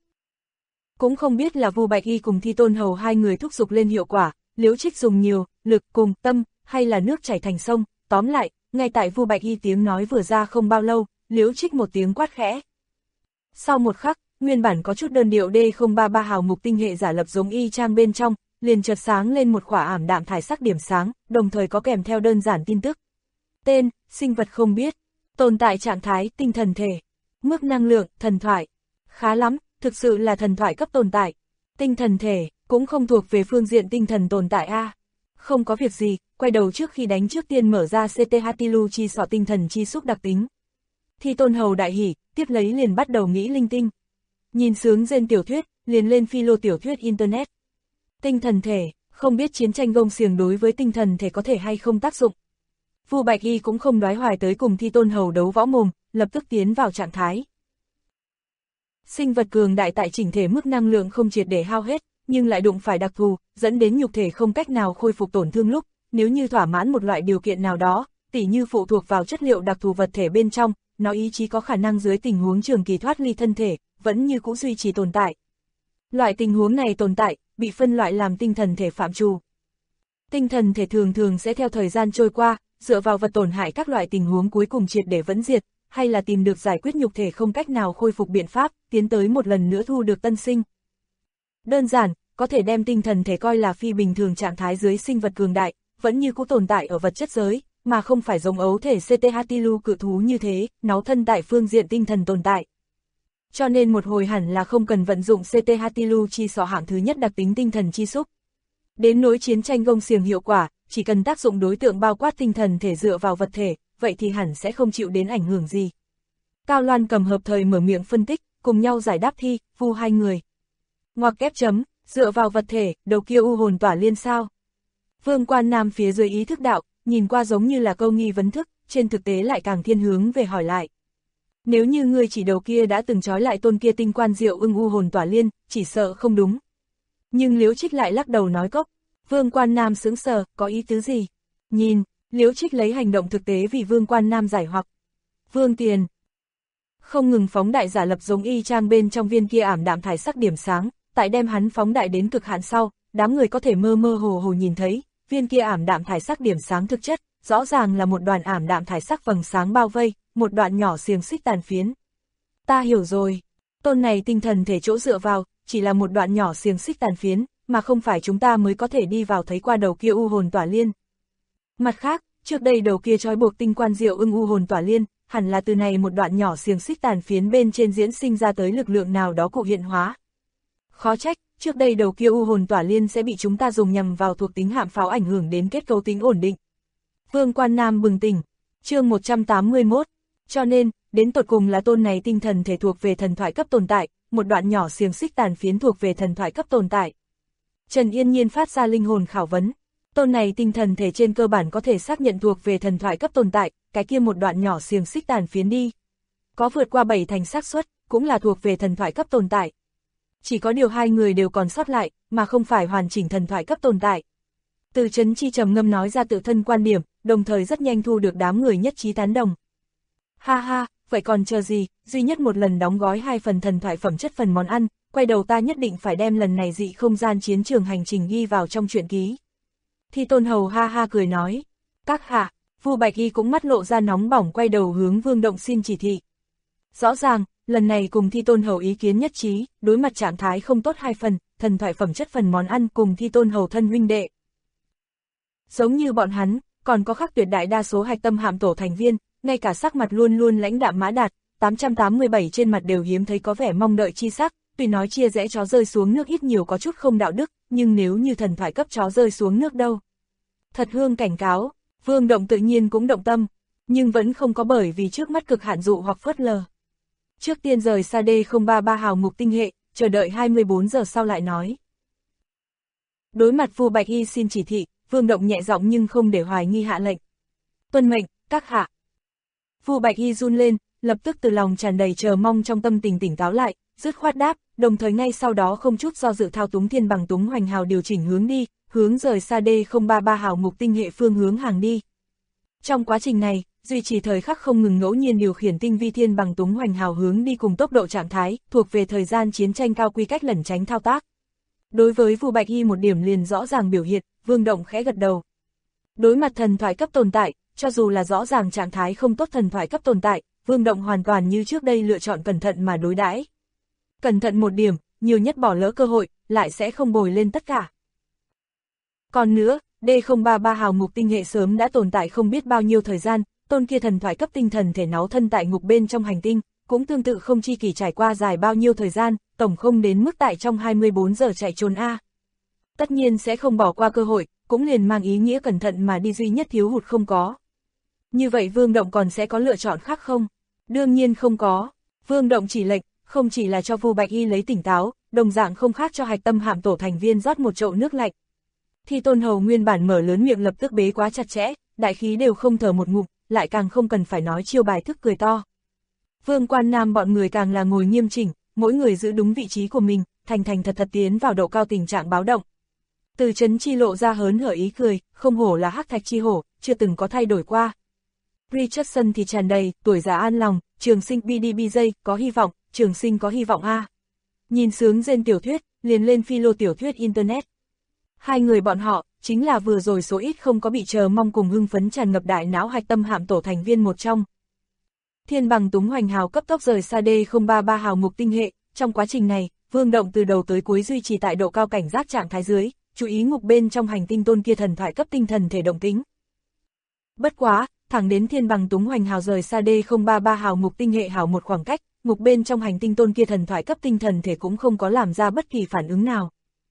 Cũng không biết là Vu Bạch Y cùng Thi Tôn Hầu hai người thúc giục lên hiệu quả, Liễu Trích dùng nhiều, lực cùng tâm, hay là nước chảy thành sông, tóm lại, ngay tại Vu Bạch Y tiếng nói vừa ra không bao lâu, Liễu Trích một tiếng quát khẽ. Sau một khắc, nguyên bản có chút đơn điệu D033 hào mục tinh hệ giả lập giống y chang bên trong, liền chợt sáng lên một khỏa ảm đạm thải sắc điểm sáng, đồng thời có kèm theo đơn giản tin tức. Tên, sinh vật không biết, tồn tại trạng thái, tinh thần thể, mức năng lượng, thần thoại. Khá lắm, thực sự là thần thoại cấp tồn tại. Tinh thần thể, cũng không thuộc về phương diện tinh thần tồn tại a. Không có việc gì, quay đầu trước khi đánh trước tiên mở ra CTH Tilu chi sọ tinh thần chi xúc đặc tính. Thi Tôn Hầu đại hỉ, tiếp lấy liền bắt đầu nghĩ linh tinh. Nhìn sướng rên tiểu thuyết, liền lên philo tiểu thuyết Internet. Tinh thần thể, không biết chiến tranh gông xiềng đối với tinh thần thể có thể hay không tác dụng. Vu Bạch Y cũng không đoái hoài tới cùng Thi Tôn Hầu đấu võ mồm, lập tức tiến vào trạng thái. Sinh vật cường đại tại chỉnh thể mức năng lượng không triệt để hao hết, nhưng lại đụng phải đặc thù, dẫn đến nhục thể không cách nào khôi phục tổn thương lúc, nếu như thỏa mãn một loại điều kiện nào đó, tỉ như phụ thuộc vào chất liệu đặc thù vật thể bên trong, nó ý chí có khả năng dưới tình huống trường kỳ thoát ly thân thể, vẫn như cũ duy trì tồn tại. Loại tình huống này tồn tại, bị phân loại làm tinh thần thể phạm trù. Tinh thần thể thường sẽ theo thời gian trôi qua, dựa vào vật tổn hại các loại tình huống cuối cùng triệt để vẫn diệt, hay là tìm được giải quyết nhục thể không cách nào khôi phục biện pháp, tiến tới một lần nữa thu được tân sinh. Đơn giản, có thể đem tinh thần thể coi là phi bình thường trạng thái dưới sinh vật cường đại, vẫn như cũ tồn tại ở vật chất giới, mà không phải giống ấu thể CTH Tilu cự thú như thế, nó thân tại phương diện tinh thần tồn tại. Cho nên một hồi hẳn là không cần vận dụng CTH Tilu chi sọ hạng thứ nhất đặc tính tinh thần chi xúc. Đến nỗi chiến tranh gông xiềng hiệu quả, chỉ cần tác dụng đối tượng bao quát tinh thần thể dựa vào vật thể, vậy thì hẳn sẽ không chịu đến ảnh hưởng gì. Cao Loan Cầm hợp thời mở miệng phân tích, cùng nhau giải đáp thi, vu hai người. Ngoặc kép chấm, dựa vào vật thể, đầu kia u hồn tỏa liên sao? Vương Quan Nam phía dưới ý thức đạo, nhìn qua giống như là câu nghi vấn thức, trên thực tế lại càng thiên hướng về hỏi lại. Nếu như ngươi chỉ đầu kia đã từng trói lại tôn kia tinh quan diệu ưng u hồn tỏa liên, chỉ sợ không đúng. Nhưng Liễu Trích lại lắc đầu nói cốc. Vương Quan Nam sững sờ, có ý tứ gì? Nhìn, Liễu Trích lấy hành động thực tế vì Vương Quan Nam giải hoặc. Vương Tiền không ngừng phóng đại giả lập giống y chang bên trong viên kia ảm đạm thải sắc điểm sáng, tại đem hắn phóng đại đến cực hạn sau, đám người có thể mơ mơ hồ hồ nhìn thấy, viên kia ảm đạm thải sắc điểm sáng thực chất, rõ ràng là một đoàn ảm đạm thải sắc vầng sáng bao vây, một đoạn nhỏ xiềng xích tàn phiến. Ta hiểu rồi, tôn này tinh thần thể chỗ dựa vào, chỉ là một đoạn nhỏ xiềng xích tàn phiến, mà không phải chúng ta mới có thể đi vào thấy qua đầu kia u hồn tỏa liên. Mặt khác, trước đây đầu kia trói buộc tinh quan diệu ưng u hồn tỏa liên, hẳn là từ này một đoạn nhỏ xiềng xích tàn phiến bên trên diễn sinh ra tới lực lượng nào đó cụ hiện hóa. Khó trách, trước đây đầu kia u hồn tỏa liên sẽ bị chúng ta dùng nhằm vào thuộc tính hạm pháo ảnh hưởng đến kết cấu tính ổn định. Vương Quan Nam bừng tỉnh, chương 181, cho nên, đến tột cùng là tôn này tinh thần thể thuộc về thần thoại cấp tồn tại, một đoạn nhỏ xiềng xích tàn phiến thuộc về thần thoại cấp tồn tại. Trần Yên Nhiên phát ra linh hồn khảo vấn, tôn này tinh thần thể trên cơ bản có thể xác nhận thuộc về thần thoại cấp tồn tại, cái kia một đoạn nhỏ xiềng xích tàn phiến đi. Có vượt qua 7 thành xác suất, cũng là thuộc về thần thoại cấp tồn tại. Chỉ có điều hai người đều còn sót lại, mà không phải hoàn chỉnh thần thoại cấp tồn tại. Từ Trấn Chi trầm ngâm nói ra tự thân quan điểm, đồng thời rất nhanh thu được đám người nhất trí tán đồng. Ha ha, vậy còn chờ gì, duy nhất một lần đóng gói 2 phần thần thoại phẩm chất phần món ăn, quay đầu ta nhất định phải đem lần này dị không gian chiến trường hành trình ghi vào trong truyện ký. Thi Tôn Hầu ha ha cười nói, các hạ, Vu Bạch Y cũng mắt lộ ra nóng bỏng quay đầu hướng Vương Động xin chỉ thị. Rõ ràng, lần này cùng Thi Tôn Hầu ý kiến nhất trí, đối mặt trạng thái không tốt 2 phần, thần thoại phẩm chất phần món ăn cùng Thi Tôn Hầu thân huynh đệ. Giống như bọn hắn, còn có khác tuyệt đại đa số hạch tâm hạm tổ thành viên, ngay cả sắc mặt luôn luôn lãnh đạm Mã Đạt, 887 trên mặt đều hiếm thấy có vẻ mong đợi chi sắc, tuy nói chia rẽ chó rơi xuống nước ít nhiều có chút không đạo đức, nhưng nếu như thần thoại cấp chó rơi xuống nước đâu. Thật hương cảnh cáo, Vương Động tự nhiên cũng động tâm, nhưng vẫn không có bởi vì trước mắt cực hạn dụ hoặc phớt lờ. Trước tiên rời xa D033 hào mục tinh hệ, chờ đợi 24 giờ sau lại nói. Đối mặt Vu Bạch Y xin chỉ thị, Vương Động nhẹ giọng nhưng không để hoài nghi hạ lệnh. Tuân mệnh, các hạ. Vu Bạch Y run lên, lập tức từ lòng tràn đầy chờ mong trong tâm tình tỉnh táo lại, dứt khoát đáp, đồng thời ngay sau đó không chút do dự thao túng thiên bằng túng hoành hào điều chỉnh hướng đi, hướng rời xa D033 hào mục tinh hệ phương hướng hàng đi. Trong quá trình này, duy trì thời khắc không ngừng ngẫu nhiên điều khiển tinh vi thiên bằng túng hoành hào hướng đi cùng tốc độ trạng thái, thuộc về thời gian chiến tranh cao quy cách lẩn tránh thao tác. Đối với Vu Bạch Y một điểm liền rõ ràng biểu hiện, Vương Động khẽ gật đầu. Đối mặt thần thoại cấp tồn tại, cho dù là rõ ràng trạng thái không tốt thần thoại cấp tồn tại, Vương Động hoàn toàn như trước đây lựa chọn cẩn thận mà đối đãi. Cẩn thận một điểm, nhiều nhất bỏ lỡ cơ hội, lại sẽ không bồi lên tất cả. Còn nữa, D033 hào ngục tinh hệ sớm đã tồn tại không biết bao nhiêu thời gian, tôn kia thần thoại cấp tinh thần thể náu thân tại ngục bên trong hành tinh, cũng tương tự không chi kỳ trải qua dài bao nhiêu thời gian, tổng không đến mức tại trong 24 giờ chạy trốn A. Tất nhiên sẽ không bỏ qua cơ hội, cũng liền mang ý nghĩa cẩn thận mà đi duy nhất thiếu hụt không có. Như vậy Vương Động còn sẽ có lựa chọn khác không? Đương nhiên không có. Vương Động chỉ lệnh, không chỉ là cho Vu Bạch Y lấy tỉnh táo, đồng dạng không khác cho hạch tâm hạm tổ thành viên rót một chậu nước lạnh. Thi Tôn Hầu nguyên bản mở lớn miệng lập tức bế quá chặt chẽ, đại khí đều không thở một ngụm, lại càng không cần phải nói chiêu bài thức cười to. Vương Quan Nam bọn người càng là ngồi nghiêm chỉnh, mỗi người giữ đúng vị trí của mình, thành thành thật thật tiến vào độ cao tình trạng báo động. Từ Trấn Chi lộ ra hớn hở ý cười, không hổ là hắc thạch chi hổ, chưa từng có thay đổi qua. Richardson thì tràn đầy, tuổi già an lòng, Trường Sinh BDBJ, có hy vọng, Trường Sinh có hy vọng a. Nhìn sướng rên tiểu thuyết, liền lên philo tiểu thuyết Internet. Hai người bọn họ, chính là vừa rồi số ít không có bị chờ mong cùng hưng phấn tràn ngập đại não hạch tâm hạm tổ thành viên một trong. Thiên bằng túng hoành hào cấp tốc rời xa D033 hào mục tinh hệ, trong quá trình này, Vương Động từ đầu tới cuối duy trì tại độ cao cảnh giác trạng thái dưới, chú ý ngục bên trong hành tinh tôn kia thần thoại cấp tinh thần thể động tính. Bất quá, thẳng đến thiên bằng túng hoành hào rời xa D033 hào mục tinh hệ hào một khoảng cách, ngục bên trong hành tinh tôn kia thần thoại cấp tinh thần thể cũng không có làm ra bất kỳ phản ứng nào.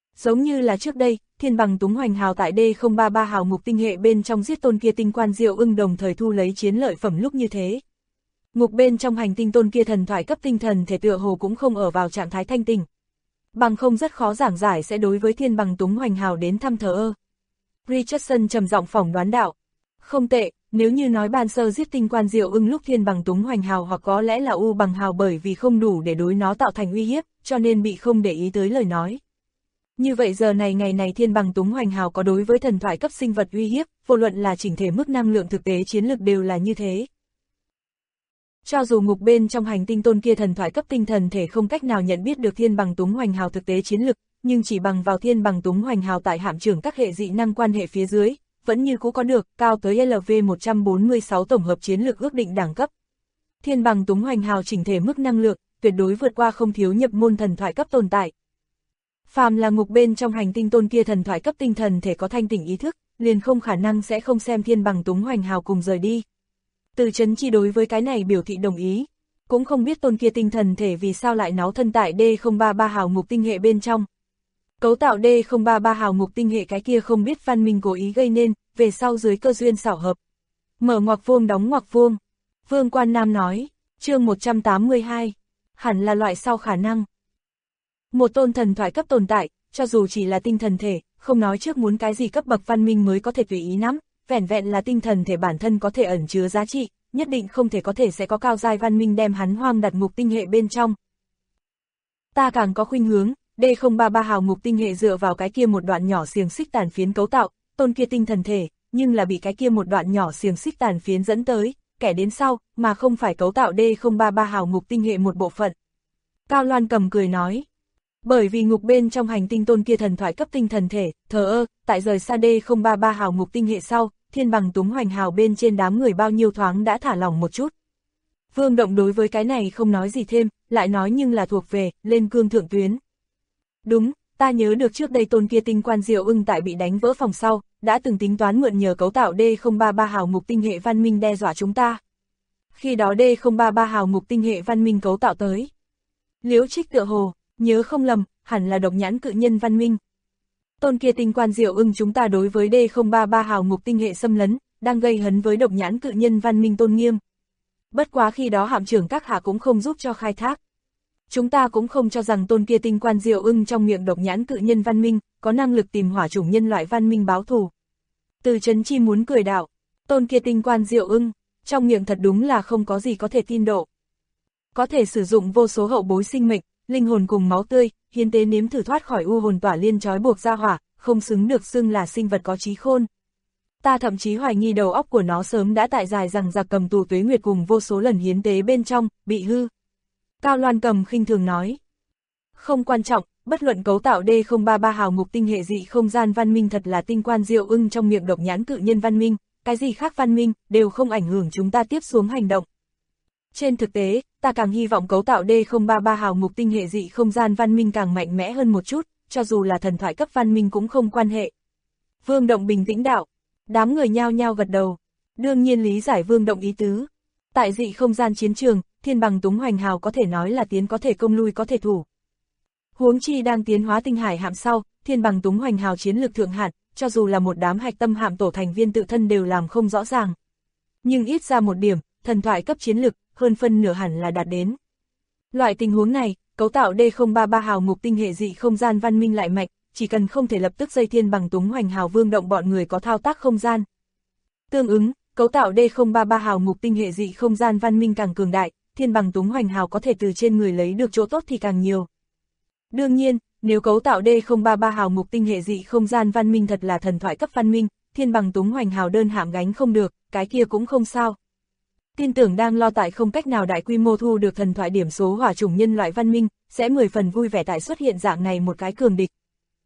Giống như là trước đây, Thiên Bằng Túng Hoành Hào tại D033 hào ngục tinh hệ bên trong giết tôn kia tinh quan Diệu Ưng đồng thời thu lấy chiến lợi phẩm lúc như thế. Ngục bên trong hành tinh tôn kia thần thoại cấp tinh thần thể tựa hồ cũng không ở vào trạng thái thanh tình. Bằng không rất khó giảng giải sẽ đối với Thiên Bằng Túng Hoành Hào đến thăm thờ ơ. Richardson trầm giọng phỏng đoán đạo. Không tệ, nếu như nói ban sơ giết tinh quan Diệu Ưng lúc Thiên Bằng Túng Hoành Hào hoặc có lẽ là U Bằng Hào bởi vì không đủ để đối nó tạo thành uy hiếp, cho nên bị không để ý tới lời nói. Như vậy giờ này ngày này Thiên Bằng Túng Hoành Hào có đối với thần thoại cấp sinh vật uy hiếp, vô luận là chỉnh thể mức năng lượng thực tế chiến lực đều là như thế. Cho dù ngục bên trong hành tinh tôn kia thần thoại cấp tinh thần thể không cách nào nhận biết được Thiên Bằng Túng Hoành Hào thực tế chiến lực, nhưng chỉ bằng vào Thiên Bằng Túng Hoành Hào tại hạm trưởng các hệ dị năng quan hệ phía dưới, vẫn như cũ có được cao tới LV146 tổng hợp chiến lược ước định đẳng cấp. Thiên Bằng Túng Hoành Hào chỉnh thể mức năng lượng, tuyệt đối vượt qua không thiếu nhập môn thần thoại cấp tồn tại. Phàm là ngục bên trong hành tinh tôn kia thần thoại cấp tinh thần thể có thanh tỉnh ý thức, liền không khả năng sẽ không xem Thiên Bằng Túng Hoành Hào cùng rời đi. Từ Chấn Chi đối với cái này biểu thị đồng ý, cũng không biết tôn kia tinh thần thể vì sao lại náu thân tại D033 hào ngục tinh hệ bên trong. Cấu tạo D033 hào ngục tinh hệ cái kia không biết văn minh cố ý gây nên, về sau dưới cơ duyên xảo hợp. Mở ngoặc vuông đóng ngoặc vuông. Vương Quan Nam nói, chương 182, hẳn là loại sau khả năng. Một tôn thần thoại cấp tồn tại, cho dù chỉ là tinh thần thể, không nói trước muốn cái gì cấp bậc văn minh mới có thể tùy ý nắm, vẻn vẹn là tinh thần thể bản thân có thể ẩn chứa giá trị, nhất định không thể có thể sẽ có cao giai văn minh đem hắn hoang đặt ngục tinh hệ bên trong. Ta càng có khuynh hướng, D033 hào ngục tinh hệ dựa vào cái kia một đoạn nhỏ xiềng xích tàn phiến cấu tạo, tôn kia tinh thần thể, nhưng là bị cái kia một đoạn nhỏ xiềng xích tàn phiến dẫn tới, kẻ đến sau, mà không phải cấu tạo D033 hào ngục tinh hệ một bộ phận. Cao Loan Cầm cười nói, bởi vì ngục bên trong hành tinh tôn kia thần thoại cấp tinh thần thể, thờ ơ, tại rời xa D033 hào ngục tinh hệ sau, Thiên Bằng Túng Hoành Hào bên trên đám người bao nhiêu thoáng đã thả lỏng một chút. Vương Động đối với cái này không nói gì thêm, lại nói nhưng là thuộc về, lên cương thượng tuyến. Đúng, ta nhớ được trước đây tôn kia tinh quan Diệu Ưng tại bị đánh vỡ phòng sau, đã từng tính toán mượn nhờ cấu tạo D033 hào ngục tinh hệ văn minh đe dọa chúng ta. Khi đó D033 hào ngục tinh hệ văn minh cấu tạo tới. Liễu Trích tựa hồ, nhớ không lầm, hẳn là độc nhãn cự nhân văn minh. Tôn kia tinh quan Diệu Ưng chúng ta đối với D033 hào ngục tinh hệ xâm lấn, đang gây hấn với độc nhãn cự nhân văn minh tôn nghiêm. Bất quá khi đó hạm trưởng các hạ cũng không giúp cho khai thác. Chúng ta cũng không cho rằng tôn kia tinh quan Diệu Ưng trong miệng độc nhãn cự nhân văn minh, có năng lực tìm hỏa chủng nhân loại văn minh báo thù. Từ Chấn Chi muốn cười đạo, tôn kia tinh quan Diệu Ưng, trong miệng thật đúng là không có gì có thể tin độ. Có thể sử dụng vô số hậu bối sinh mệnh, linh hồn cùng máu tươi, hiến tế nếm thử thoát khỏi u hồn tỏa liên trói buộc ra hỏa, không xứng được xưng là sinh vật có trí khôn. Ta thậm chí hoài nghi đầu óc của nó sớm đã tại dài rằng giặc cầm tù tuế nguyệt cùng vô số lần hiến tế bên trong, bị hư. Cao Loan Cầm khinh thường nói. Không quan trọng, bất luận cấu tạo D033 hào ngục tinh hệ dị không gian văn minh thật là tinh quan Diệu Ưng trong miệng độc nhãn cự nhân văn minh, cái gì khác văn minh, đều không ảnh hưởng chúng ta tiếp xuống hành động. Trên thực tế, ta càng hy vọng cấu tạo D033 hào ngục tinh hệ dị không gian văn minh càng mạnh mẽ hơn một chút, cho dù là thần thoại cấp văn minh cũng không quan hệ. Vương Động bình tĩnh đạo, đám người nhao nhao gật đầu, đương nhiên lý giải Vương Động ý tứ. Tại dị không gian chiến trường, Thiên Bằng Túng Hoành Hào có thể nói là tiến có thể công lui có thể thủ. Huống chi đang tiến hóa tinh hải hạm sau, Thiên Bằng Túng Hoành Hào chiến lược thượng hạn, cho dù là một đám hạch tâm hạm tổ thành viên tự thân đều làm không rõ ràng. Nhưng ít ra một điểm, thần thoại cấp chiến lực, hơn phân nửa hẳn là đạt đến. Loại tình huống này, cấu tạo D033 hào ngục tinh hệ dị không gian văn minh lại mạnh, chỉ cần không thể lập tức dây Thiên Bằng Túng Hoành Hào Vương Động bọn người có thao tác không gian. Tương ứng, cấu tạo D033 hào ngục tinh hệ dị không gian văn minh càng cường đại, Thiên Bằng Túng Hoành Hào có thể từ trên người lấy được chỗ tốt thì càng nhiều. Đương nhiên, nếu cấu tạo D033 hào ngục tinh hệ dị không gian văn minh thật là thần thoại cấp văn minh, Thiên Bằng Túng Hoành Hào đơn hạm gánh không được, cái kia cũng không sao. Tin tưởng đang lo tại không cách nào đại quy mô thu được thần thoại điểm số hỏa chủng nhân loại văn minh, sẽ 10 phần vui vẻ tại xuất hiện dạng này một cái cường địch.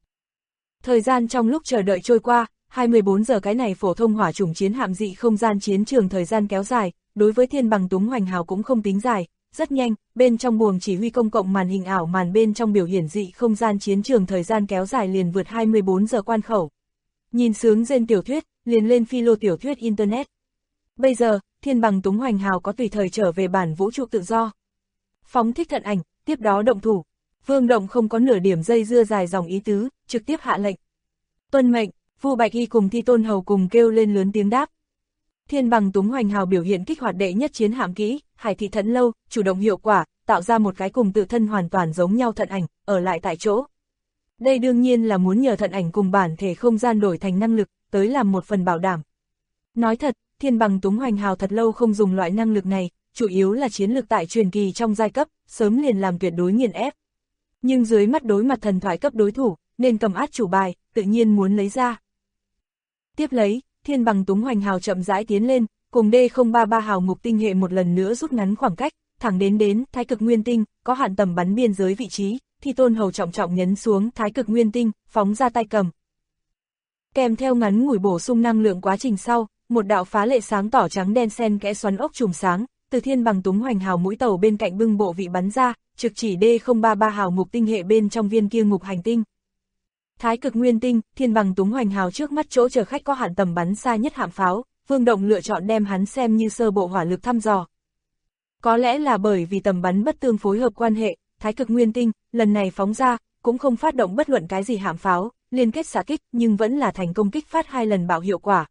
Thời gian trong lúc chờ đợi trôi qua, 24 giờ cái này phổ thông hỏa chủng chiến hạm dị không gian chiến trường thời gian kéo dài, đối với Thiên Bằng Túng Hoành Hào cũng không tính dài, rất nhanh, bên trong buồng chỉ huy công cộng màn hình ảo màn bên trong biểu hiển dị không gian chiến trường thời gian kéo dài liền vượt 24 giờ quan khẩu. Nhìn sướng trên tiểu thuyết, liền lên philo tiểu thuyết Internet. Bây giờ, Thiên Bằng Túng Hoành Hào có tùy thời trở về bản vũ trụ tự do. Phóng thích thận ảnh, tiếp đó động thủ. Vương Động không có nửa điểm dây dưa dài dòng ý tứ, trực tiếp hạ lệnh. Tuân mệnh, Vu Bạch Y cùng Thi Tôn Hầu cùng kêu lên lớn tiếng đáp. Thiên Bằng Túng Hoành Hào biểu hiện kích hoạt đệ nhất chiến hạm kỹ, Hải Thị Thẫn Lâu, chủ động hiệu quả, tạo ra một cái cùng tự thân hoàn toàn giống nhau thận ảnh, ở lại tại chỗ. Đây đương nhiên là muốn nhờ thận ảnh cùng bản thể không gian đổi thành năng lực, tới làm một phần bảo đảm. Nói thật, Thiên Bằng Túng Hoành Hào thật lâu không dùng loại năng lực này, chủ yếu là chiến lược tại truyền kỳ trong giai cấp, sớm liền làm tuyệt đối nghiền ép. Nhưng dưới mắt đối mặt thần thoại cấp đối thủ, nên cầm át chủ bài, tự nhiên muốn lấy ra. Tiếp lấy, Thiên Bằng Túng Hoành Hào chậm rãi tiến lên, cùng D033 hào ngục tinh hệ một lần nữa rút ngắn khoảng cách, thẳng đến Thái Cực Nguyên Tinh, có hạn tầm bắn biên giới vị trí, Thi Tôn Hầu trọng trọng nhấn xuống Thái Cực Nguyên Tinh, phóng ra tay cầm. Kèm theo ngắn ngủi bổ sung năng lượng quá trình sau, một đạo phá lệ sáng tỏ trắng đen xen kẽ xoắn ốc chùm sáng, từ Thiên Bằng Túng Hoành Hào mũi tàu bên cạnh bưng bộ vị bắn ra, trực chỉ D033 hào ngục tinh hệ bên trong viên kia ngục hành tinh. Thái Cực Nguyên Tinh, Thiên Bằng Túng Hoành Hào trước mắt chỗ chờ khách có hạn tầm bắn xa nhất hạm pháo, Vương Động lựa chọn đem hắn xem như sơ bộ hỏa lực thăm dò. Có lẽ là bởi vì tầm bắn bất tương phối hợp quan hệ, Thái Cực Nguyên Tinh, lần này phóng ra, cũng không phát động bất luận cái gì hạm pháo, liên kết xạ kích, nhưng vẫn là thành công kích phát 2 lần bạo hiệu quả.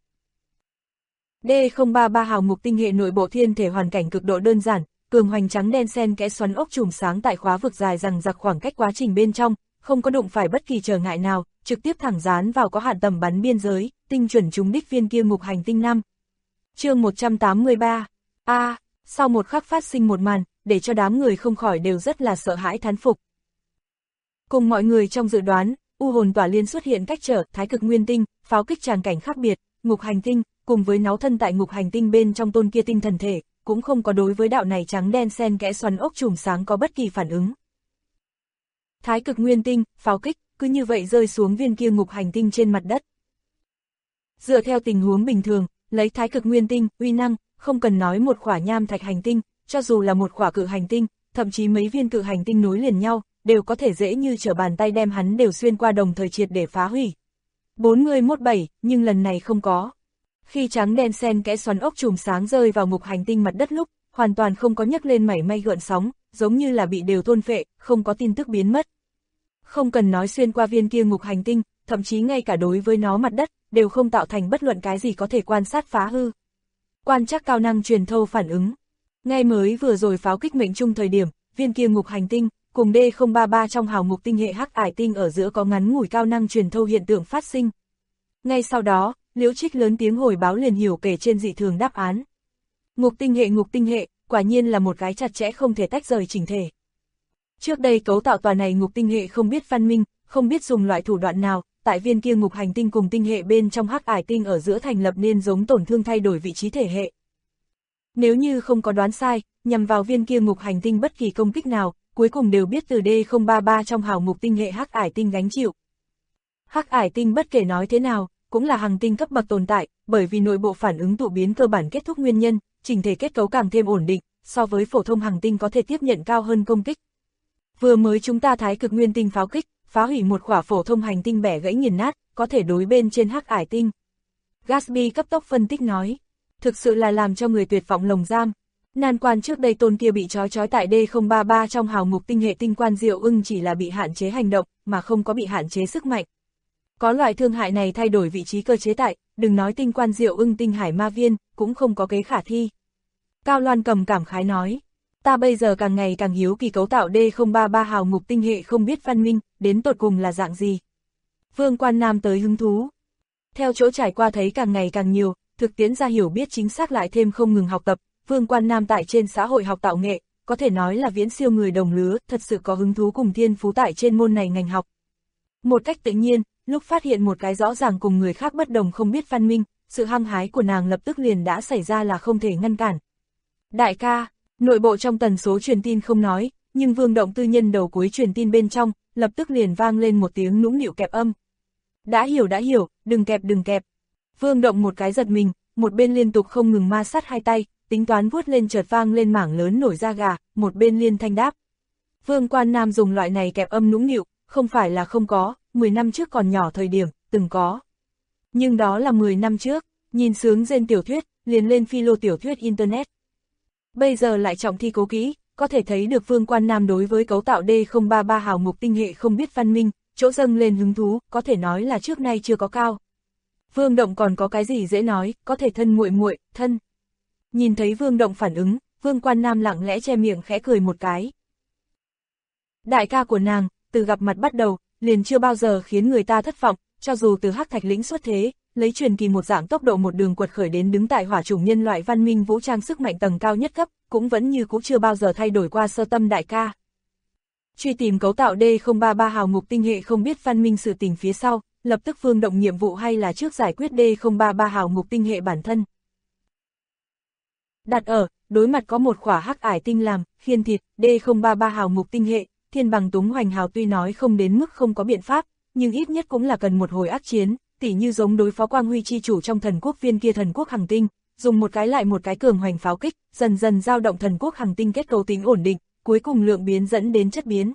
D033 hào ngục tinh hệ nội bộ thiên thể hoàn cảnh cực độ đơn giản, cường hoành trắng đen xen kẽ xoắn ốc chùm sáng tại khóa vực dài rằng giặc khoảng cách quá trình bên trong, không có đụng phải bất kỳ trở ngại nào, trực tiếp thẳng dán vào có hạn tầm bắn biên giới, tinh chuẩn trúng đích viên kia ngục hành tinh 5. Chương 183. Sau một khắc phát sinh một màn, để cho đám người không khỏi đều rất là sợ hãi thán phục. Cùng mọi người trong dự đoán, U hồn tỏa liên xuất hiện cách trở Thái Cực Nguyên Tinh, pháo kích tràng cảnh khác biệt, ngục hành tinh, cùng với náu thân tại ngục hành tinh bên trong tôn kia tinh thần thể, cũng không có đối với đạo này trắng đen xen kẽ xoắn ốc chùm sáng có bất kỳ phản ứng. Thái Cực Nguyên Tinh, pháo kích, cứ như vậy rơi xuống viên kia ngục hành tinh trên mặt đất. Dựa theo tình huống bình thường, lấy Thái Cực Nguyên Tinh, uy năng, không cần nói một khỏa nham thạch hành tinh, cho dù là một khỏa cự hành tinh, thậm chí mấy viên cự hành tinh nối liền nhau, đều có thể dễ như trở bàn tay đem hắn đều xuyên qua đồng thời triệt để phá hủy. 4017, nhưng lần này không có. Khi trắng đen xen kẽ xoắn ốc chùm sáng rơi vào ngục hành tinh mặt đất lúc, hoàn toàn không có nhấc lên mảy may gợn sóng, giống như là bị đều thôn phệ, không có tin tức biến mất. Không cần nói xuyên qua viên kia ngục hành tinh, thậm chí ngay cả đối với nó mặt đất, đều không tạo thành bất luận cái gì có thể quan sát phá hư. Quan trắc cao năng truyền thâu phản ứng. Ngay mới vừa rồi pháo kích mệnh trung thời điểm, viên kia ngục hành tinh, cùng D033 trong hào ngục tinh hệ hắc ải tinh ở giữa có ngắn ngủi cao năng truyền thâu hiện tượng phát sinh. Ngay sau đó, Liễu Trích lớn tiếng hồi báo liền hiểu kể trên dị thường đáp án. Ngục tinh hệ, quả nhiên là một cái chặt chẽ không thể tách rời chỉnh thể. Trước đây cấu tạo tòa này ngục tinh hệ không biết văn minh, không biết dùng loại thủ đoạn nào, tại viên kia ngục hành tinh cùng tinh hệ bên trong hắc ải tinh ở giữa thành lập nên giống tổn thương thay đổi vị trí thể hệ. Nếu như không có đoán sai, nhằm vào viên kia ngục hành tinh bất kỳ công kích nào, cuối cùng đều biết từ D033 trong hào ngục tinh hệ hắc ải tinh gánh chịu. Hắc ải tinh bất kể nói thế nào, cũng là hành tinh cấp bậc tồn tại, bởi vì nội bộ phản ứng tụ biến cơ bản kết thúc nguyên nhân, chỉnh thể kết cấu càng thêm ổn định, so với phổ thông hành tinh có thể tiếp nhận cao hơn công kích. Vừa mới chúng ta Thái Cực Nguyên Tinh pháo kích, phá hủy một khỏa phổ thông hành tinh bẻ gãy nghiền nát, có thể đối bên trên hắc ải tinh. Gatsby cấp tốc phân tích nói, thực sự là làm cho người tuyệt vọng lồng giam. Nan quan trước đây tôn kia bị trói tại D033 trong hào ngục tinh hệ tinh quan Diệu Ưng chỉ là bị hạn chế hành động, mà không có bị hạn chế sức mạnh. Có loại thương hại này thay đổi vị trí cơ chế tại, đừng nói tinh quan Diệu Ưng tinh hải ma viên, cũng không có kế khả thi. Cao Loan Cầm cảm khái nói, ta bây giờ càng ngày càng hiếu kỳ cấu tạo D033 hào ngục tinh hệ không biết văn minh, đến tột cùng là dạng gì. Vương Quan Nam tới hứng thú. Theo chỗ trải qua thấy càng ngày càng nhiều, thực tiễn ra hiểu biết chính xác lại thêm không ngừng học tập, Vương Quan Nam tại trên xã hội học tạo nghệ, có thể nói là viễn siêu người đồng lứa, thật sự có hứng thú cùng thiên phú tại trên môn này ngành học. Một cách tự nhiên, lúc phát hiện một cái rõ ràng cùng người khác bất đồng không biết văn minh, sự hăng hái của nàng lập tức liền đã xảy ra là không thể ngăn cản. Đại ca, nội bộ trong tần số truyền tin không nói, nhưng Vương Động tư nhân đầu cuối truyền tin bên trong, lập tức liền vang lên một tiếng nũng nịu kẹp âm. Đã hiểu, đừng kẹp. Vương Động một cái giật mình, một bên liên tục không ngừng ma sát hai tay, tính toán vuốt lên chợt vang lên mảng lớn nổi da gà, một bên liên thanh đáp. Vương Quan Nam dùng loại này kẹp âm nũng nịu, không phải là không có, 10 năm trước còn nhỏ thời điểm, từng có. Nhưng đó là 10 năm trước, nhìn sướng rên tiểu thuyết, liền lên philo tiểu thuyết internet. Bây giờ lại trọng thi cố kỹ, có thể thấy được Vương Quan Nam đối với cấu tạo D033 hào mục tinh hệ không biết văn minh, chỗ dâng lên hứng thú, có thể nói là trước nay chưa có cao. Vương Động còn có cái gì dễ nói, có thể thân muội muội, thân. Nhìn thấy Vương Động phản ứng, Vương Quan Nam lặng lẽ che miệng khẽ cười một cái. Đại ca của nàng, từ gặp mặt bắt đầu, liền chưa bao giờ khiến người ta thất vọng, cho dù từ Hắc Thạch lĩnh xuất thế, lấy truyền kỳ một dạng tốc độ một đường quật khởi đến đứng tại hỏa chủng nhân loại văn minh vũ trang sức mạnh tầng cao nhất cấp, cũng vẫn như cũ chưa bao giờ thay đổi qua sơ tâm đại ca. Truy tìm cấu tạo D033 hào mục tinh hệ không biết văn minh sự tình phía sau, lập tức Vương Động nhiệm vụ hay là trước giải quyết D033 hào mục tinh hệ bản thân. Đặt ở, đối mặt có một khỏa hắc ải tinh làm, khiên thịt, D033 hào mục tinh hệ, Thiên Bằng Túng Hoành Hào tuy nói không đến mức không có biện pháp, nhưng ít nhất cũng là cần một hồi ác chiến, tỉ như giống đối phó Quang Huy chi chủ trong thần quốc viên kia thần quốc hành tinh, dùng một cái lại một cái cường hoành pháo kích, dần dần dao động thần quốc hành tinh kết cấu tính ổn định, cuối cùng lượng biến dẫn đến chất biến.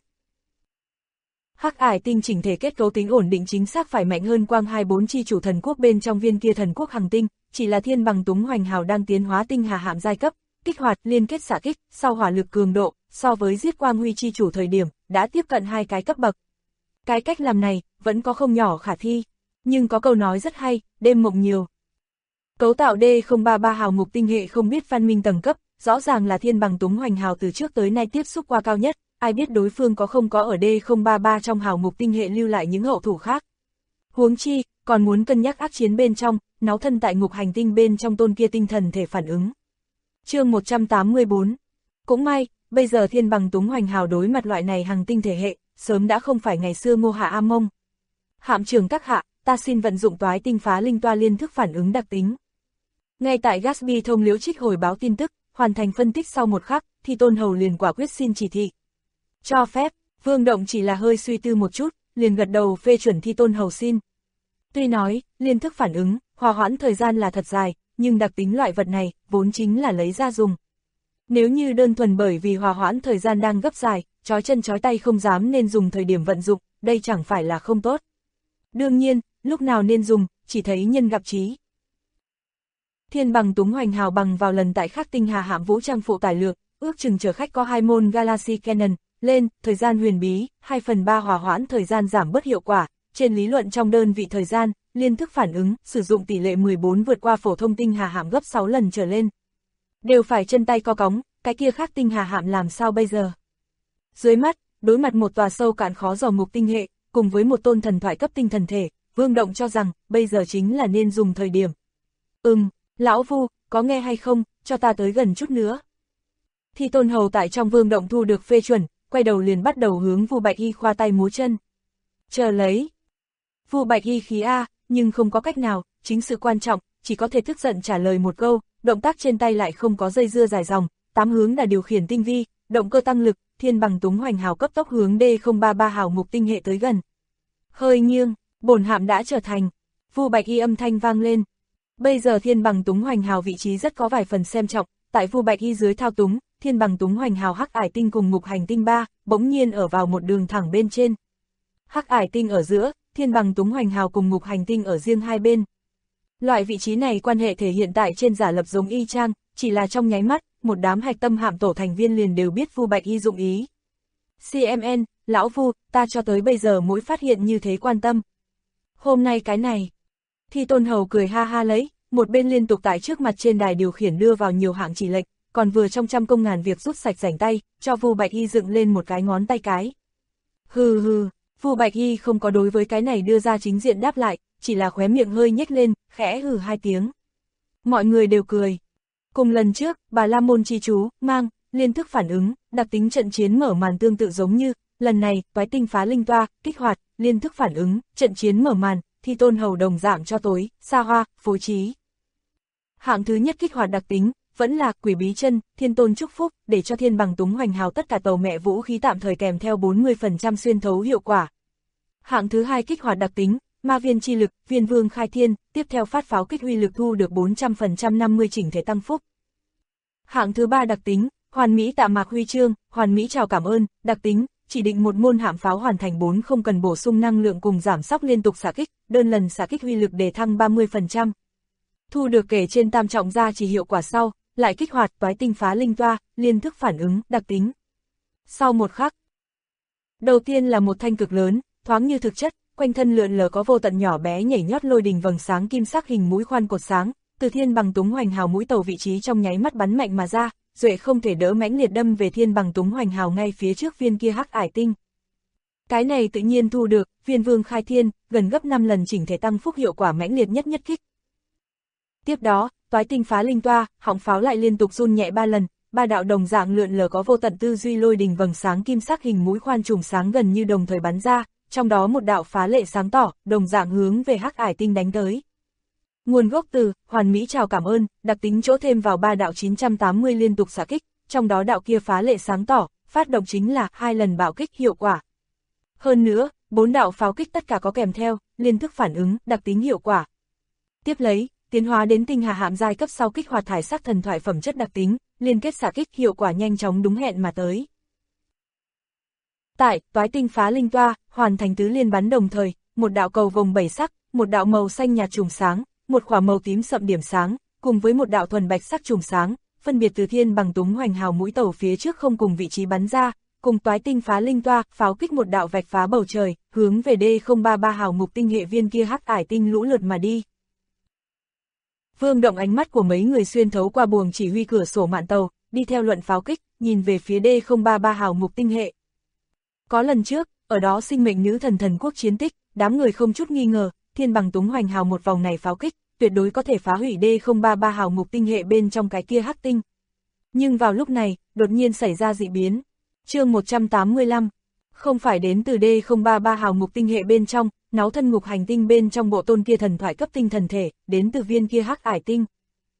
Hắc ải tinh chỉnh thể kết cấu tính ổn định chính xác phải mạnh hơn Quang 24 chi chủ thần quốc bên trong viên kia thần quốc hành tinh, chỉ là Thiên Bằng Túng Hoành Hào đang tiến hóa tinh hà hạm giai cấp, kích hoạt liên kết xạ kích, sau hỏa lực cường độ, so với giết Quang Huy chi chủ thời điểm, đã tiếp cận 2 cái cấp bậc. Cái cách làm này, vẫn có không nhỏ khả thi, nhưng có câu nói rất hay, đêm mộng nhiều. Cấu tạo D033 hào mục tinh hệ không biết văn minh tầng cấp, rõ ràng là Thiên Bằng Túng Hoành Hào từ trước tới nay tiếp xúc qua cao nhất, ai biết đối phương có không có ở D033 trong hào mục tinh hệ lưu lại những hậu thủ khác. Huống chi, còn muốn cân nhắc ác chiến bên trong, náu thân tại ngục hành tinh bên trong tôn kia tinh thần thể phản ứng. Chương 184. Cũng may, bây giờ Thiên Bằng Túng Hoành Hào đối mặt loại này hành tinh thể hệ, sớm đã không phải ngày xưa Ngô Hạ A Mông. Hạm trưởng các hạ, ta xin vận dụng toái tinh phá linh toa liên thức phản ứng đặc tính. Ngay tại Gatsby thông liễu trích hồi báo tin tức, hoàn thành phân tích sau một khắc, thì Tôn Hầu liền quả quyết xin chỉ thị. Cho phép, Vương Động chỉ là hơi suy tư một chút, liền gật đầu phê chuẩn Thi Tôn Hầu xin. Tuy nói, liên thức phản ứng, hòa hoãn thời gian là thật dài, nhưng đặc tính loại vật này, vốn chính là lấy ra dùng. Nếu như đơn thuần bởi vì hòa hoãn thời gian đang gấp dài, chói chân chói tay không dám nên dùng thời điểm vận dụng, đây chẳng phải là không tốt. Đương nhiên, lúc nào nên dùng, chỉ thấy nhân gặp trí. Thiên Bằng Túng Hoành Hào bằng vào lần tại Khắc Tinh Hà hạm vũ trang phụ tải lượng, ước chừng chở khách có 2 môn Galaxy Cannon, lên, thời gian huyền bí, 2/3 hòa hoãn thời gian giảm bớt hiệu quả, trên lý luận trong đơn vị thời gian, liên thức phản ứng, sử dụng tỷ lệ 14 vượt qua phổ thông tinh hà hạm gấp 6 lần trở lên. Đều phải chân tay co cóng, cái kia Khắc Tinh Hà hạm làm sao bây giờ? Dưới mắt, đối mặt một tòa sâu cạn khó dò mục tinh hệ, cùng với một tôn thần thoại cấp tinh thần thể, Vương Động cho rằng, bây giờ chính là nên dùng thời điểm. Lão Vu, có nghe hay không, cho ta tới gần chút nữa. Thi Tôn Hầu tại trong Vương Động thu được phê chuẩn, quay đầu liền bắt đầu hướng Vu Bạch Y khoa tay múa chân. Chờ lấy. Vu Bạch Y khí a, nhưng không có cách nào, chính sự quan trọng, chỉ có thể tức giận trả lời một câu, động tác trên tay lại không có dây dưa dài dòng, 8 hướng là điều khiển tinh vi, động cơ tăng lực, Thiên Bằng Túng Hoành Hào cấp tốc hướng D033 hào mục tinh hệ tới gần. Hơi nghiêng, bổn hạm đã trở thành. Vu Bạch Y âm thanh vang lên. Bây giờ Thiên Bằng Túng Hoành Hào vị trí rất có vài phần xem trọng, tại Vu Bạch Y dưới thao túng, Thiên Bằng Túng Hoành Hào Hắc Ải Tinh cùng Ngục Hành Tinh 3, bỗng nhiên ở vào một đường thẳng bên trên. Hắc Ải Tinh ở giữa, Thiên Bằng Túng Hoành Hào cùng Ngục Hành Tinh ở riêng hai bên. Loại vị trí này quan hệ thể hiện tại trên giả lập giống y chang, chỉ là trong nháy mắt, một đám hạch tâm hạm tổ thành viên liền đều biết Vu Bạch Y dụng ý. CMN, lão Vu, ta cho tới bây giờ mỗi phát hiện như thế quan tâm. Hôm nay cái này. Thi Tôn Hầu cười ha ha lấy, một bên liên tục tại trước mặt trên đài điều khiển đưa vào nhiều hạng chỉ lệnh, còn vừa trong trăm công ngàn việc rút sạch rảnh tay, cho Vu Bạch Y dựng lên một cái ngón tay cái. Hừ hừ, Vu Bạch Y không có đối với cái này đưa ra chính diện đáp lại, chỉ là khóe miệng hơi nhếch lên, khẽ hừ 2 tiếng. Mọi người đều cười. Cùng lần trước, Bà La Môn chi chú, mang, liên thức phản ứng, đặc tính trận chiến mở màn tương tự giống như, lần này, toái tinh phá linh toa, kích hoạt, liên thức phản ứng, trận chiến mở màn, Thi Tôn Hầu đồng dạng cho tối, xa hoa, phối trí. Hạng thứ nhất kích hoạt đặc tính, vẫn là Quỷ Bí Chân, Thiên Tôn chúc phúc, để cho Thiên Bằng Túng Hoành Hào tất cả tàu mẹ vũ khí tạm thời kèm theo 40% xuyên thấu hiệu quả. Hạng thứ hai kích hoạt đặc tính, Ma Viên chi lực, Viên Vương khai thiên, tiếp theo phát pháo kích uy lực thu được 400% 50 chỉnh thể tăng phúc. Hạng thứ ba đặc tính, Hoàn Mỹ tạ mạc huy chương, Hoàn Mỹ chào cảm ơn, đặc tính, chỉ định một môn hạm pháo hoàn thành 4 không cần bổ sung năng lượng cùng giảm sóc liên tục xạ kích, đơn lần xạ kích uy lực đề thăng 30%. Thu được kể trên tam trọng gia chỉ hiệu quả sau, lại kích hoạt toái tinh phá linh toa, liên thức phản ứng, đặc tính. Sau một khắc, đầu tiên là một thanh cực lớn, thoáng như thực chất, quanh thân lượn lờ có vô tận nhỏ bé nhảy nhót lôi đình vầng sáng kim sắc hình mũi khoan cột sáng, từ Thiên Bằng Túng Hoành Hào mũi tàu vị trí trong nháy mắt bắn mạnh mà ra, duệ không thể đỡ mãnh liệt đâm về Thiên Bằng Túng Hoành Hào ngay phía trước viên kia hắc ải tinh. Cái này tự nhiên thu được, Viên Vương khai thiên, gần gấp 5 lần chỉnh thể tăng phúc hiệu quả mãnh liệt nhất nhất kích. Tiếp đó, toái tinh phá linh toa, họng pháo lại liên tục run nhẹ 3 lần, ba đạo đồng dạng lượn lờ có vô tận tư duy lôi đình vầng sáng kim sắc hình mũi khoan trùm sáng gần như đồng thời bắn ra, trong đó một đạo phá lệ sáng tỏ, đồng dạng hướng về hắc ải tinh đánh tới. Nguồn gốc từ, hoàn mỹ chào cảm ơn, đặc tính chỗ thêm vào 3 đạo 980 liên tục xạ kích, trong đó đạo kia phá lệ sáng tỏ, phát động chính là 2 lần bạo kích hiệu quả. Hơn nữa, 4 đạo pháo kích tất cả có kèm theo, liên thức phản ứng, đặc tính hiệu quả. Tiếp lấy, tiến hóa đến tinh hà hạm giai cấp sau kích hoạt thải sắc thần thoại phẩm chất đặc tính, liên kết xạ kích hiệu quả nhanh chóng đúng hẹn mà tới. Tại toái tinh phá linh toa, hoàn thành tứ liên bắn đồng thời, một đạo cầu vồng 7 sắc, một đạo màu xanh nhạt chùm sáng, một quả màu tím sậm điểm sáng, cùng với một đạo thuần bạch sắc chùm sáng, phân biệt từ Thiên Bằng Túng Hoành Hào mũi tàu phía trước không cùng vị trí bắn ra, cùng toái tinh phá linh toa, pháo kích một đạo vạch phá bầu trời, hướng về D033 hào mục tinh hệ viên kia hắc ải tinh lũ lượt mà đi. Vương Động ánh mắt của mấy người xuyên thấu qua buồng chỉ huy cửa sổ mạn tàu, đi theo luận pháo kích, nhìn về phía D033 hào mục tinh hệ. Có lần trước, ở đó sinh mệnh nữ thần thần quốc chiến tích, đám người không chút nghi ngờ, Thiên Bằng Túng Hoành Hào một vòng này pháo kích, tuyệt đối có thể phá hủy D033 hào mục tinh hệ bên trong cái kia hắc tinh. Nhưng vào lúc này, đột nhiên xảy ra dị biến. Chương 185, không phải đến từ D033 hào mục tinh hệ bên trong, náo thân ngục hành tinh bên trong bộ tôn kia thần thoại cấp tinh thần thể, đến từ viên kia hắc ải tinh.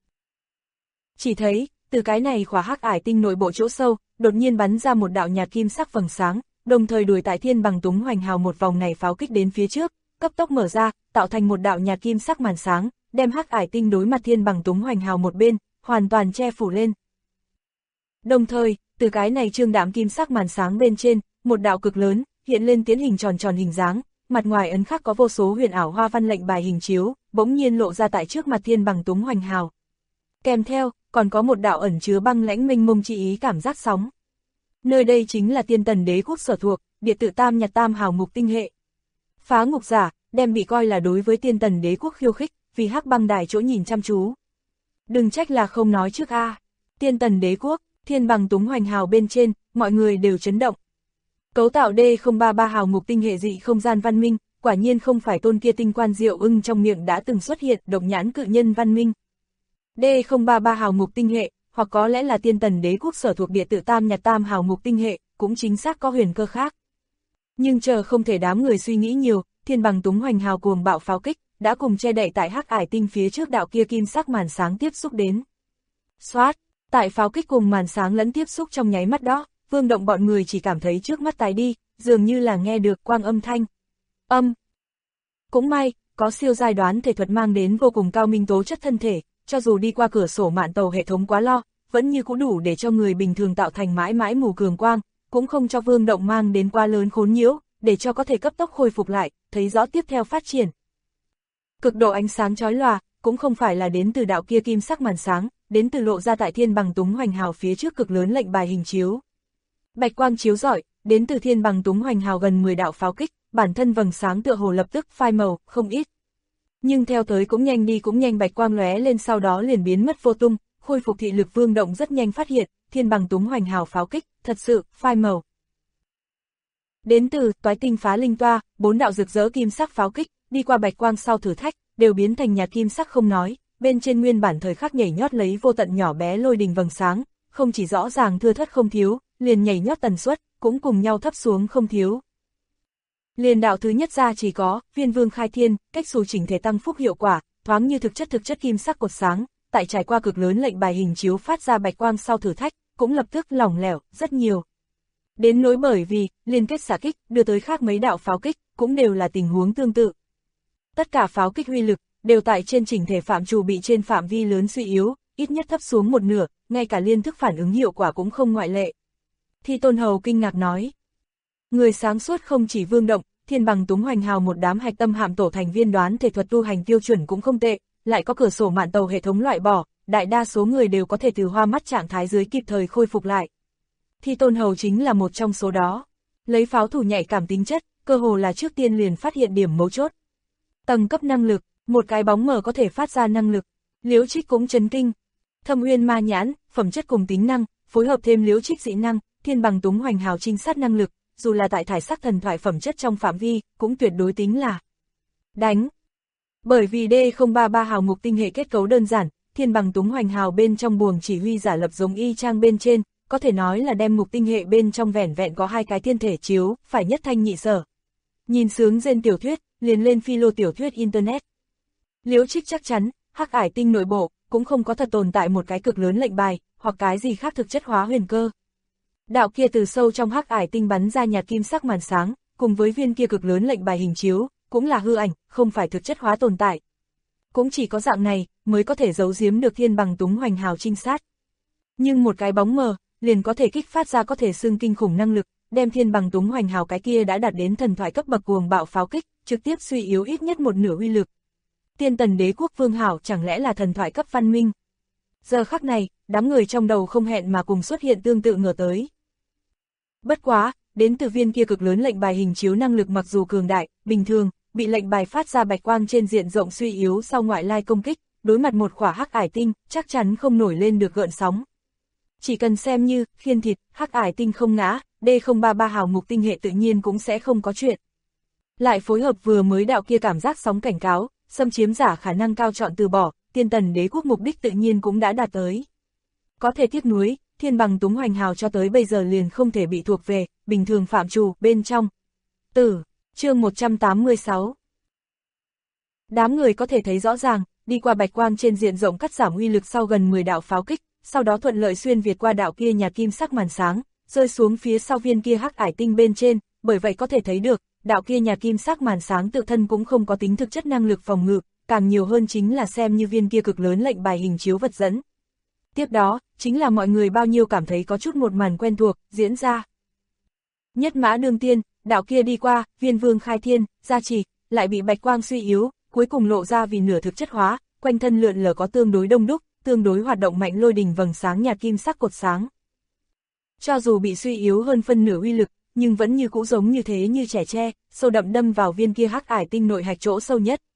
Chỉ thấy, từ cái này khóa hắc ải tinh nội bộ chỗ sâu, đột nhiên bắn ra một đạo nhạt kim sắc vầng sáng, đồng thời đuổi tại Thiên Bằng Túng Hoành Hào một vòng này pháo kích đến phía trước, cấp tốc mở ra, tạo thành một đạo nhạt kim sắc màn sáng, đem hắc ải tinh đối mặt Thiên Bằng Túng Hoành Hào một bên, hoàn toàn che phủ lên. Đồng thời, từ cái này trương đạm kim sắc màn sáng bên trên, một đạo cực lớn, hiện lên tiến hình tròn tròn hình dáng, mặt ngoài ấn khắc có vô số huyền ảo hoa văn lệnh bài hình chiếu, bỗng nhiên lộ ra tại trước mặt Thiên Bằng Túng Hoành Hào. Kèm theo, còn có một đạo ẩn chứa băng lãnh mênh mông chi ý cảm giác sóng. Nơi đây chính là Tiên Tần Đế quốc sở thuộc, địa tự Tam Nhật Tam hào mục tinh hệ. Phá ngục giả, đem bị coi là đối với Tiên Tần Đế quốc khiêu khích, vì hắc băng đài chỗ nhìn chăm chú. Đừng trách là không nói trước a. Tiên Tần Đế quốc, Thiên Bằng Túng Hoành Hào bên trên, mọi người đều chấn động. Cấu tạo D033 hào mục tinh hệ dị không gian văn minh, quả nhiên không phải tôn kia tinh quan diệu ưng trong miệng đã từng xuất hiện độc nhãn cự nhân văn minh. D033 hào mục tinh hệ, hoặc có lẽ là Tiên Tần Đế quốc sở thuộc địa tự Tam Nhật Tam hào mục tinh hệ, cũng chính xác có huyền cơ khác. Nhưng chờ không thể đám người suy nghĩ nhiều, Thiên Bằng Túng Hoành Hào cuồng bạo pháo kích, đã cùng che đậy tại hắc ải tinh phía trước đạo kia kim sắc màn sáng tiếp xúc đến. Xoát, tại pháo kích cùng màn sáng lẫn tiếp xúc trong nháy mắt đó, Vương Động bọn người chỉ cảm thấy trước mắt tái đi, dường như là nghe được quang âm thanh. Cũng may, có siêu giai đoán thể thuật mang đến vô cùng cao minh tố chất thân thể, cho dù đi qua cửa sổ mạn tàu hệ thống quá lo, vẫn như cũ đủ để cho người bình thường tạo thành mãi mãi mù cường quang, cũng không cho Vương Động mang đến quá lớn khốn nhiễu, để cho có thể cấp tốc khôi phục lại, thấy rõ tiếp theo phát triển. Cực độ ánh sáng chói lòa, cũng không phải là đến từ đạo kia kim sắc màn sáng, đến từ lộ ra tại Thiên Bằng Túng Hoành Hào phía trước cực lớn lệnh bài hình chiếu. Bạch quang chiếu rọi, đến từ Thiên Bằng Túng Hoành Hào gần 10 đạo pháo kích, bản thân vầng sáng tựa hồ lập tức phai màu, không ít. Nhưng theo tới cũng nhanh đi cũng nhanh, bạch quang lóe lên sau đó liền biến mất vô tung, khôi phục thị lực Vương Động rất nhanh phát hiện, Thiên Bằng Túng Hoành Hào pháo kích, thật sự, phai màu. Đến từ toái tinh phá linh toa, 4 đạo rực rỡ kim sắc pháo kích, đi qua bạch quang sau thử thách, đều biến thành nhạt kim sắc không nói, bên trên nguyên bản thời khắc nhảy nhót lấy vô tận nhỏ bé lôi đình vầng sáng, không chỉ rõ ràng thưa thớt không thiếu, liền nhảy nhót tần suất, cũng cùng nhau thấp xuống không thiếu. Liền đạo thứ nhất ra chỉ có, Viên Vương khai thiên, cách xù chỉnh thể tăng phúc hiệu quả, thoáng như thực chất kim sắc cột sáng, tại trải qua cực lớn lệnh bài hình chiếu phát ra bạch quang sau thử thách, cũng lập tức lỏng lẻo, rất nhiều. Đến nỗi bởi vì, liên kết xạ kích, đưa tới khác mấy đạo pháo kích, cũng đều là tình huống tương tự. Tất cả pháo kích uy lực, đều tại trên chỉnh thể phạm trù bị trên phạm vi lớn suy yếu, ít nhất thấp xuống một nửa, ngay cả liên thức phản ứng hiệu quả cũng không ngoại lệ. Thi Tôn Hầu kinh ngạc nói. Người sáng suốt không chỉ Vương Động, Thiên Bằng Túng Hoành Hào một đám hạch tâm hạm tổ thành viên đoán thể thuật tu hành tiêu chuẩn cũng không tệ, lại có cửa sổ mạn tàu hệ thống loại bỏ, đại đa số người đều có thể từ hoa mắt trạng thái dưới kịp thời khôi phục lại. Thi Tôn Hầu chính là một trong số đó. Lấy pháo thủ nhạy cảm tính chất, cơ hồ là trước tiên liền phát hiện điểm mấu chốt. Tầng cấp năng lực, một cái bóng mờ có thể phát ra năng lực. Liễu Trích cũng chấn kinh. Thâm Uyên Ma Nhãn, phẩm chất cùng tính năng, phối hợp thêm Liễu Trích dị năng, Thiên Bằng Túng Hoành Hào trinh sát năng lực, dù là tại thải sắc thần thoại phẩm chất trong phạm vi, cũng tuyệt đối tính là đánh. Bởi vì D033 hào mục tinh hệ kết cấu đơn giản, Thiên Bằng Túng Hoành Hào bên trong buồng chỉ huy giả lập giống y chang bên trên, có thể nói là đem mục tinh hệ bên trong vẻn vẹn có 2 cái thiên thể chiếu, phải nhất thanh nhị sở. Nhìn sướng gen tiểu thuyết, liền lên philo tiểu thuyết internet. Liễu Trích chắc chắn, Hắc Ải Tinh nội bộ cũng không có thật tồn tại một cái cực lớn lệnh bài, hoặc cái gì khác thực chất hóa huyền cơ. Đạo kia từ sâu trong Hắc Ải Tinh bắn ra nhạt kim sắc màn sáng, cùng với viên kia cực lớn lệnh bài hình chiếu, cũng là hư ảnh, không phải thực chất hóa tồn tại. Cũng chỉ có dạng này, mới có thể giấu giếm được Thiên Bằng Túng Hoành Hào trinh sát. Nhưng một cái bóng mờ, liền có thể kích phát ra có thể xưng kinh khủng năng lực, đem Thiên Bằng Túng Hoành Hào cái kia đã đạt đến thần thoại cấp bậc cuồng bạo pháo kích, trực tiếp suy yếu ít nhất một nửa uy lực. Tiên Tần Đế quốc Vương Hảo chẳng lẽ là thần thoại cấp văn minh? Giờ khắc này, đám người trong đầu không hẹn mà cùng xuất hiện tương tự ngờ tới. Bất quá, đến từ viên kia cực lớn lệnh bài hình chiếu năng lực mặc dù cường đại, bình thường, bị lệnh bài phát ra bạch quang trên diện rộng suy yếu sau ngoại lai công kích, đối mặt một khỏa Hắc Ải Tinh, chắc chắn không nổi lên được gợn sóng. Chỉ cần xem như, khiên thịt, Hắc Ải Tinh không ngã, D033 hào mục tinh hệ tự nhiên cũng sẽ không có chuyện. Lại phối hợp vừa mới đạo kia cảm giác sóng cảnh cáo, xâm chiếm giả khả năng cao chọn từ bỏ, Tiên Tần Đế quốc mục đích tự nhiên cũng đã đạt tới. Có thể tiếc nuối, Thiên Bằng Túng Hoành Hào cho tới bây giờ liền không thể bị thuộc về, bình thường phạm trù, bên trong. Chương 186. Đám người có thể thấy rõ ràng, đi qua bạch quang trên diện rộng cắt giảm uy lực sau gần 10 đạo pháo kích, sau đó thuận lợi xuyên việt qua đạo kia nhạt kim sắc màn sáng, rơi xuống phía sau viên kia Hắc Ải Tinh bên trên, bởi vậy có thể thấy được, đạo kia nhạt kim sắc màn sáng tự thân cũng không có tính thực chất năng lực phòng ngự, càng nhiều hơn chính là xem như viên kia cực lớn lệnh bài hình chiếu vật dẫn. Tiếp đó, chính là mọi người bao nhiêu cảm thấy có chút một màn quen thuộc, diễn ra. Nhất Mã Đương Tiên, đạo kia đi qua, viên vương khai thiên, gia trì, lại bị bạch quang suy yếu, cuối cùng lộ ra vì nửa thực chất hóa, quanh thân lượn lờ có tương đối đông đúc, tương đối hoạt động mạnh lôi đình vầng sáng nhạt kim sắc cột sáng. Cho dù bị suy yếu hơn phân nửa uy lực, nhưng vẫn như cũ giống như thế như trẻ tre, sâu đậm đâm vào viên kia Hắc Ải Tinh nội hạch chỗ sâu nhất.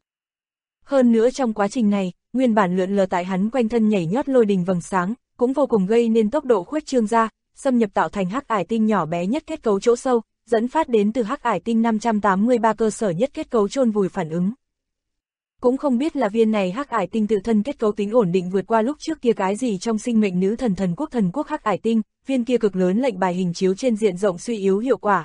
Hơn nữa trong quá trình này, nguyên bản lượn lờ tại hắn quanh thân nhảy nhót lôi đình vầng sáng, cũng vô cùng gây nên tốc độ khuếch trương ra, xâm nhập tạo thành Hắc Ải Tinh nhỏ bé nhất kết cấu chỗ sâu, dẫn phát đến từ Hắc Ải Tinh 583 cơ sở nhất kết cấu chôn vùi phản ứng. Cũng không biết là viên này Hắc Ải Tinh tự thân kết cấu tính ổn định vượt qua lúc trước kia cái gì trong sinh mệnh nữ thần quốc Hắc Ải Tinh, viên kia cực lớn lệnh bài hình chiếu trên diện rộng suy yếu hiệu quả.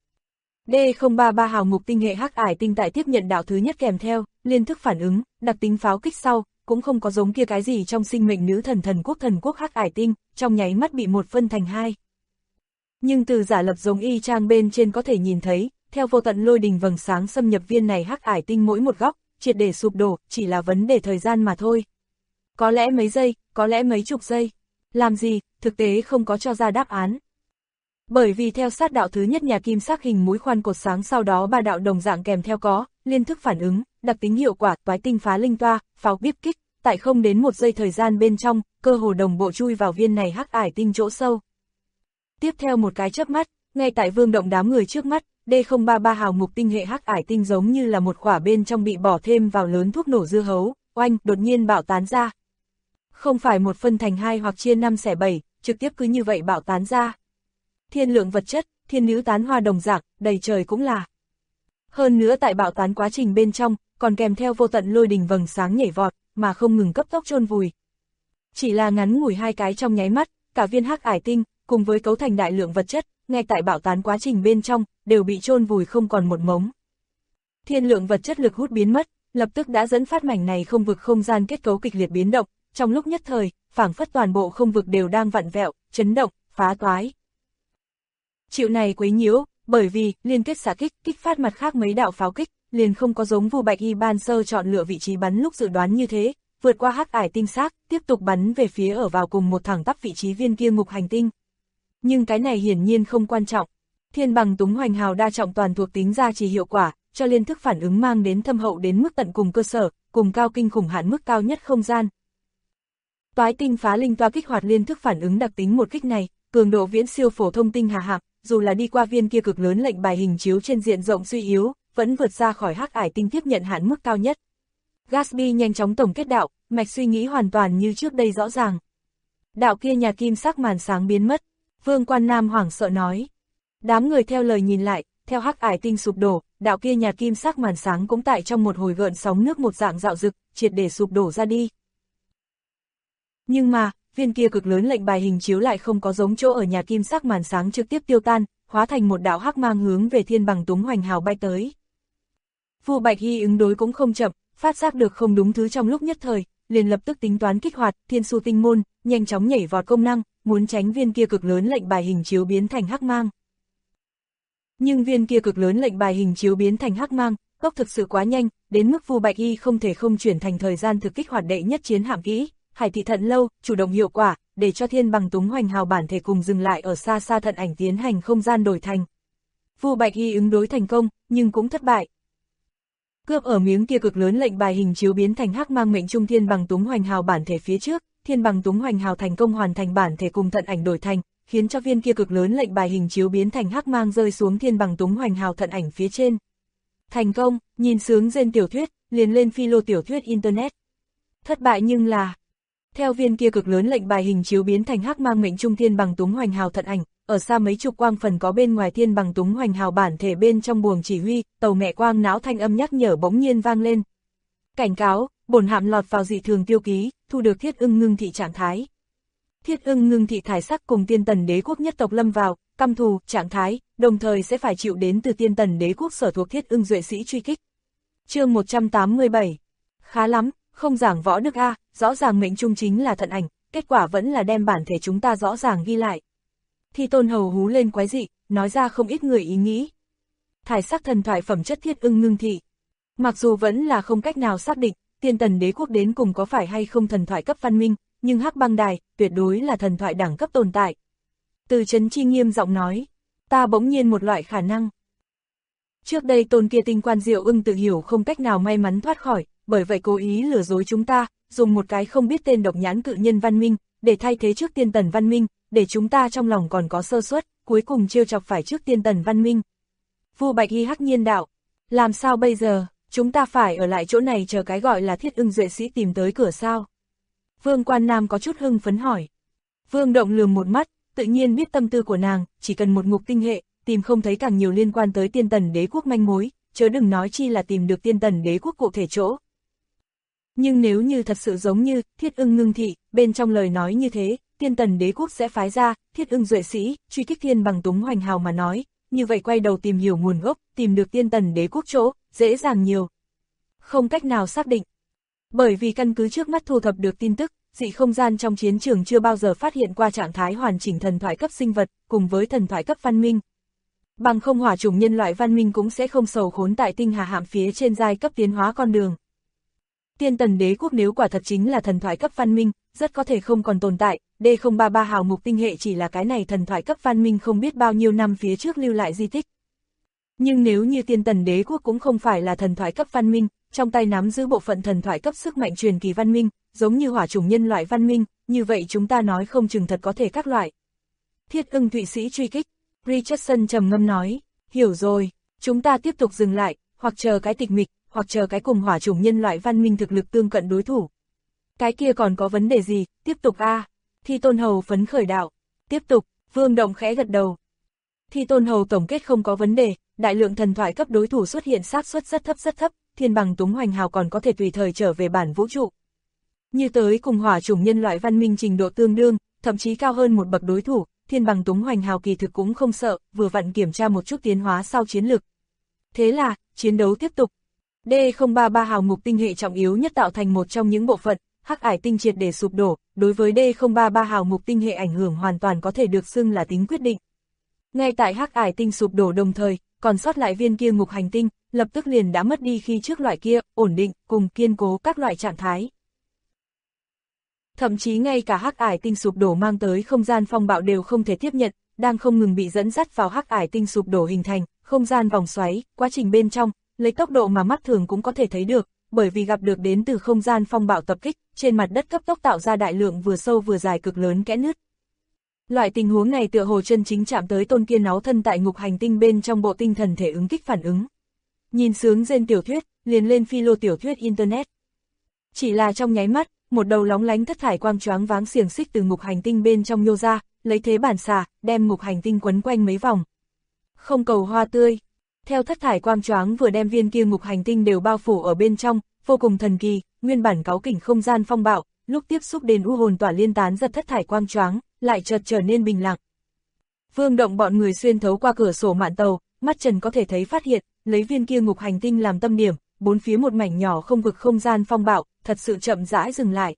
D033 hào mục tinh hệ Hắc Ải Tinh tại tiếp nhận đạo thứ nhất kèm theo, liên thức phản ứng, đặc tính pháo kích sau, cũng không có giống kia cái gì trong sinh mệnh nữ thần quốc Hắc Ải Tinh, trong nháy mắt bị một phân thành hai. Nhưng từ giả lập giống y chang bên trên có thể nhìn thấy, theo vô tận lôi đình vầng sáng xâm nhập viên này Hắc Ải Tinh mỗi một góc, triệt để sụp đổ, chỉ là vấn đề thời gian mà thôi. Có lẽ mấy giây, có lẽ mấy chục giây. Làm gì, thực tế không có cho ra đáp án. Bởi vì theo sát đạo thứ nhất nhà kim sắc hình mũi khoan cột sáng sau đó ba đạo đồng dạng kèm theo có, liên thức phản ứng, đặc tính hiệu quả, toái tinh phá linh toa, pháo bíp kích, tại không đến một giây thời gian bên trong, cơ hồ đồng bộ chui vào viên này Hắc Ải Tinh chỗ sâu. Tiếp theo một cái chớp mắt, ngay tại vương động đám người trước mắt, D033 hào mục tinh hệ Hắc Ải Tinh giống như là một quả bên trong bị bỏ thêm vào lớn thuốc nổ dưa hấu, oanh, đột nhiên bạo tán ra. Không phải một phân thành hai hoặc chia 5 xẻ 7, trực tiếp cứ như vậy bạo tán ra. Thiên lượng vật chất, thiên nữ tán hoa đồng dạng, đầy trời cũng là. Hơn nữa tại bạo tán quá trình bên trong, còn kèm theo vô tận lôi đình vầng sáng nhảy vọt, mà không ngừng cấp tốc chôn vùi. Chỉ là ngắn ngủi hai cái trong nháy mắt, cả viên Hắc Ải Tinh, cùng với cấu thành đại lượng vật chất, ngay tại bạo tán quá trình bên trong, đều bị chôn vùi không còn một mống. Thiên lượng vật chất lực hút biến mất, lập tức đã dẫn phát mảnh này không vực không gian kết cấu kịch liệt biến động, trong lúc nhất thời, phảng phất toàn bộ không vực đều đang vặn vẹo, chấn động, phá toái. Chịu này quấy nhiễu, bởi vì liên kết xạ kích, kích phát mặt khác mấy đạo pháo kích, liền không có giống Vu Bạch Y ban sơ chọn lựa vị trí bắn lúc dự đoán như thế, vượt qua Hắc Ải Tinh xác, tiếp tục bắn về phía ở vào cùng một thẳng tắp vị trí viên kia ngục hành tinh. Nhưng cái này hiển nhiên không quan trọng. Thiên Bằng Túng Hoành Hào đa trọng toàn thuộc tính gia trì hiệu quả, cho liên thức phản ứng mang đến thâm hậu đến mức tận cùng cơ sở, cùng cao kinh khủng hạn mức cao nhất không gian. Toái tinh phá linh toa kích hoạt liên thức phản ứng đặc tính một kích này, cường độ viễn siêu phổ thông tinh hà hạm, dù là đi qua viên kia cực lớn lệnh bài hình chiếu trên diện rộng suy yếu, vẫn vượt ra khỏi hắc ải tinh tiếp nhận hạn mức cao nhất. Gatsby nhanh chóng tổng kết đạo, mạch suy nghĩ hoàn toàn như trước đây rõ ràng. Đạo kia nhà kim sắc màn sáng biến mất, Vương Quan Nam hoảng sợ nói. Đám người theo lời nhìn lại, theo hắc ải tinh sụp đổ, đạo kia nhà kim sắc màn sáng cũng tại trong một hồi gợn sóng nước một dạng dạo dực, triệt để sụp đổ ra đi. Nhưng mà, viên kia cực lớn lệnh bài hình chiếu lại không có giống chỗ ở nhà kim sắc màn sáng trực tiếp tiêu tan, hóa thành một đạo hắc mang hướng về Thiên Bằng Túng Hoành Hào bay tới. Vu Bạch Hy ứng đối cũng không chậm, phát giác được không đúng thứ trong lúc nhất thời, liền lập tức tính toán kích hoạt Thiên Su Tinh Môn, nhanh chóng nhảy vọt công năng, muốn tránh viên kia cực lớn lệnh bài hình chiếu biến thành hắc mang. Nhưng viên kia cực lớn lệnh bài hình chiếu biến thành hắc mang, tốc thực sự quá nhanh, đến mức Vu Bạch Hy không thể không chuyển thành thời gian thực kích hoạt đệ nhất chiến hạm kỹ, Hải Thị Thận Lâu, chủ động hiệu quả, để cho Thiên Bằng Túng Hoành Hào bản thể cùng dừng lại ở xa xa thận ảnh tiến hành không gian đổi thành. Vu Bạch Hy ứng đối thành công, nhưng cũng thất bại. Cướp ở miếng kia cực lớn lệnh bài hình chiếu biến thành hắc mang mệnh trung Thiên Bằng Túng Hoành Hào bản thể phía trước, Thiên Bằng Túng Hoành Hào thành công hoàn thành bản thể cùng thận ảnh đổi thành, khiến cho viên kia cực lớn lệnh bài hình chiếu biến thành hắc mang rơi xuống Thiên Bằng Túng Hoành Hào thận ảnh phía trên. Thành công, nhìn sướng rên tiểu thuyết, liền lên philo tiểu thuyết internet. Thất bại nhưng là, theo viên kia cực lớn lệnh bài hình chiếu biến thành hắc mang mệnh trung Thiên Bằng Túng Hoành Hào thận ảnh, ở xa mấy chục quang phần có bên ngoài Thiên Bằng Túng Hoành Hào bản thể bên trong buồng chỉ huy, tàu mẹ quang não thanh âm nhắc nhở bỗng nhiên vang lên. Cảnh cáo, bổn hạm lọt vào dị thường tiêu ký, thu được Thiết Ưng ngưng thị trạng thái. Thiết Ưng ngưng thị thải sắc cùng Tiên Tần Đế quốc nhất tộc lâm vào căm thù trạng thái, đồng thời sẽ phải chịu đến từ Tiên Tần Đế quốc sở thuộc Thiết Ưng duệ sĩ truy kích. Chương 187. Khá lắm, không giảng võ đức a, rõ ràng mệnh trung chính là thận ảnh, kết quả vẫn là đem bản thể chúng ta rõ ràng ghi lại. Thi Tôn Hầu hú lên quái dị, nói ra không ít người ý nghĩ. Thải sắc thần thoại phẩm chất Thiết Ưng ngưng thị. Mặc dù vẫn là không cách nào xác định, Tiên Tần Đế quốc đến cùng có phải hay không thần thoại cấp văn minh, nhưng Hắc Băng Đài tuyệt đối là thần thoại đẳng cấp tồn tại. Từ Trấn Chi nghiêm giọng nói, ta bỗng nhiên một loại khả năng. Trước đây tôn kia tinh quan Diệu Ưng tự hiểu không cách nào may mắn thoát khỏi, bởi vậy cố ý lừa dối chúng ta, dùng một cái không biết tên độc nhãn cự nhân văn minh, để thay thế trước Tiên Tần văn minh, để chúng ta trong lòng còn có sơ suất, cuối cùng trêu chọc phải trước Tiên Tần văn minh. Vu Bạch Hy hắc nhiên đạo, làm sao bây giờ, chúng ta phải ở lại chỗ này chờ cái gọi là Thiết Ưng duệ sĩ tìm tới cửa sao? Vương Quan Nam có chút hưng phấn hỏi. Vương Động lườm một mắt, tự nhiên biết tâm tư của nàng, chỉ cần một ngục tinh hệ, tìm không thấy càng nhiều liên quan tới Tiên Tần Đế quốc manh mối, chớ đừng nói chi là tìm được Tiên Tần Đế quốc cụ thể chỗ. Nhưng nếu như thật sự giống như Thiết Ưng ngưng thị, bên trong lời nói như thế, Tiên Tần Đế quốc sẽ phái ra Thiết Ưng duệ sĩ, truy kích Thiên Bằng Túng Hoành Hào mà nói, như vậy quay đầu tìm hiểu nguồn gốc, tìm được Tiên Tần Đế quốc chỗ, dễ dàng nhiều. Không cách nào xác định. Bởi vì căn cứ trước mắt thu thập được tin tức, dị không gian trong chiến trường chưa bao giờ phát hiện qua trạng thái hoàn chỉnh thần thoại cấp sinh vật, cùng với thần thoại cấp văn minh. Bằng không hỏa chủng nhân loại văn minh cũng sẽ không sầu khốn tại tinh hà hạm phía trên giai cấp tiến hóa con đường. Tiên Tần Đế quốc nếu quả thật chính là thần thoại cấp văn minh, rất có thể không còn tồn tại, D033 hào mục tinh hệ chỉ là cái này thần thoại cấp văn minh không biết bao nhiêu năm phía trước lưu lại di tích. Nhưng nếu như Tiên Tần Đế quốc cũng không phải là thần thoại cấp văn minh, trong tay nắm giữ bộ phận thần thoại cấp sức mạnh truyền kỳ văn minh, giống như hỏa chủng nhân loại văn minh, như vậy chúng ta nói không chừng thật có thể các loại. Thiết Ưng Thụy Sĩ truy kích, Richardson trầm ngâm nói, hiểu rồi, chúng ta tiếp tục dừng lại, hoặc chờ cái tịch mịch, hoặc chờ cái cùng hỏa chủng nhân loại văn minh thực lực tương cận đối thủ. Cái kia còn có vấn đề gì, tiếp tục a. Thi Tôn Hầu phấn khởi đạo, tiếp tục, Vương Động khẽ gật đầu. Thi Tôn Hầu tổng kết không có vấn đề, đại lượng thần thoại cấp đối thủ xuất hiện xác suất rất thấp, Thiên Bằng Túng Hoành Hào còn có thể tùy thời trở về bản vũ trụ. Như tới cùng hỏa chủng nhân loại văn minh trình độ tương đương, thậm chí cao hơn một bậc đối thủ, Thiên Bằng Túng Hoành Hào kỳ thực cũng không sợ, vừa vặn kiểm tra một chút tiến hóa sau chiến lực. Thế là, chiến đấu tiếp tục. D033 hào mục tinh hệ trọng yếu nhất tạo thành một trong những bộ phận, hắc ải tinh triệt để sụp đổ, đối với D033 hào mục tinh hệ ảnh hưởng hoàn toàn có thể được xưng là tính quyết định. Ngay tại hắc ải tinh sụp đổ đồng thời, còn sót lại viên kia ngục hành tinh, lập tức liền đã mất đi khi trước loại kia, ổn định, cùng kiên cố các loại trạng thái. Thậm chí ngay cả hắc ải tinh sụp đổ mang tới không gian phong bạo đều không thể tiếp nhận, đang không ngừng bị dẫn dắt vào hắc ải tinh sụp đổ hình thành, không gian vòng xoáy, quá trình bên trong, lấy tốc độ mà mắt thường cũng có thể thấy được, bởi vì gặp được đến từ không gian phong bạo tập kích, trên mặt đất cấp tốc tạo ra đại lượng vừa sâu vừa dài cực lớn kẽ nứt. Loại tình huống này tựa hồ chân chính chạm tới tôn kia náu thân tại ngục hành tinh bên trong bộ tinh thần thể ứng kích phản ứng. Nhìn sướng rên tiểu thuyết, liền lên philo tiểu thuyết Internet. Chỉ là trong nháy mắt, một đầu lóng lánh thất thải quang choáng váng xiềng xích từ ngục hành tinh bên trong nhô ra, lấy thế bản xà, đem ngục hành tinh quấn quanh mấy vòng. Không cầu hoa tươi. Theo thất thải quang choáng vừa đem viên kia ngục hành tinh đều bao phủ ở bên trong, vô cùng thần kỳ, nguyên bản cáu kỉnh không gian phong bạo, lúc tiếp xúc đến u hồn tỏa liên tán giật thất thải quang choáng, lại chợt trở nên bình lặng. Vương Động bọn người xuyên thấu qua cửa sổ mạn tàu, mắt trần có thể thấy phát hiện, lấy viên kia ngục hành tinh làm tâm điểm, bốn phía một mảnh nhỏ không vực không gian phong bạo, thật sự chậm rãi dừng lại.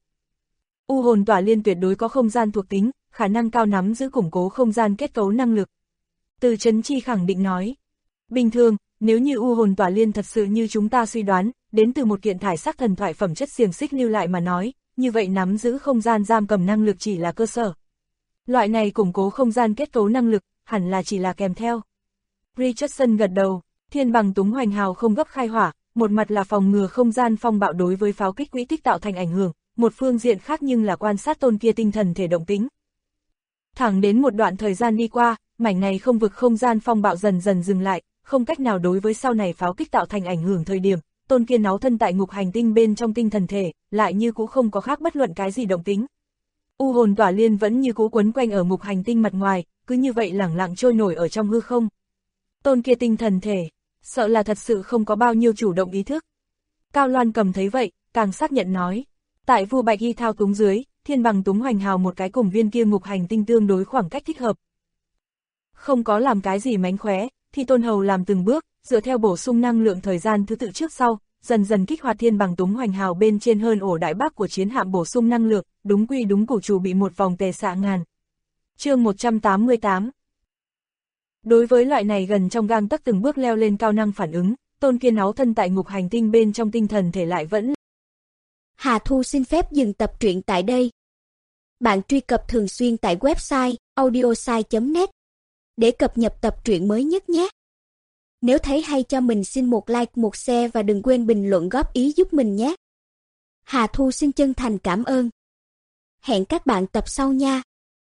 U hồn tỏa liên tuyệt đối có không gian thuộc tính, khả năng cao nắm giữ củng cố không gian kết cấu năng lực. Từ Chấn Chi khẳng định nói, bình thường, nếu như u hồn tỏa liên thật sự như chúng ta suy đoán, đến từ một kiện thải sắc thần thoại phẩm chất xiềng xích lưu lại mà nói, như vậy nắm giữ không gian giam cầm năng lực chỉ là cơ sở. Loại này củng cố không gian kết cấu năng lực, hẳn là chỉ là kèm theo. Richardson gật đầu, Thiên Bằng Túng Hoành Hào không gấp khai hỏa, một mặt là phòng ngừa không gian phong bạo đối với pháo kích quỹ tích tạo thành ảnh hưởng, một phương diện khác nhưng là quan sát tôn kia tinh thần thể động tính. Thẳng đến một đoạn thời gian đi qua, mảnh này không vực không gian phong bạo dần dần dừng lại, không cách nào đối với sau này pháo kích tạo thành ảnh hưởng thời điểm, tôn kia náu thân tại ngục hành tinh bên trong tinh thần thể, lại như cũ không có khác bất luận cái gì động tính. U hồn tỏa liên vẫn như cũ quấn quanh ở ngục hành tinh mặt ngoài, cứ như vậy lẳng lặng trôi nổi ở trong hư không. Tôn kia tinh thần thể, sợ là thật sự không có bao nhiêu chủ động ý thức. Cao Loan Cầm thấy vậy, càng xác nhận nói, tại Vu Bạch Y thao túng dưới, Thiên Bằng Túng Hoành Hào một cái cùng viên kia ngục hành tinh tương đối khoảng cách thích hợp. Không có làm cái gì mánh khóe, thì Tôn Hầu làm từng bước, dựa theo bổ sung năng lượng thời gian thứ tự trước sau, dần dần kích hoạt Thiên Bằng Túng Hoành Hào bên trên hơn ổ đại bác của chiến hạm bổ sung năng lượng, đúng quy đúng củ chủ bị một vòng tề xạ ngàn. Chương 188. Đối với loại này gần trong gang tấc từng bước leo lên cao năng phản ứng, Tôn kia náu thân tại ngục hành tinh bên trong tinh thần thể lại vẫn. Hà Thu xin phép dừng tập truyện tại đây. Bạn truy cập thường xuyên tại website audiosai.net để cập nhật tập truyện mới nhất nhé. Nếu thấy hay cho mình xin một like, một share và đừng quên bình luận góp ý giúp mình nhé. Hà Thu xin chân thành cảm ơn. Hẹn các bạn tập sau nha.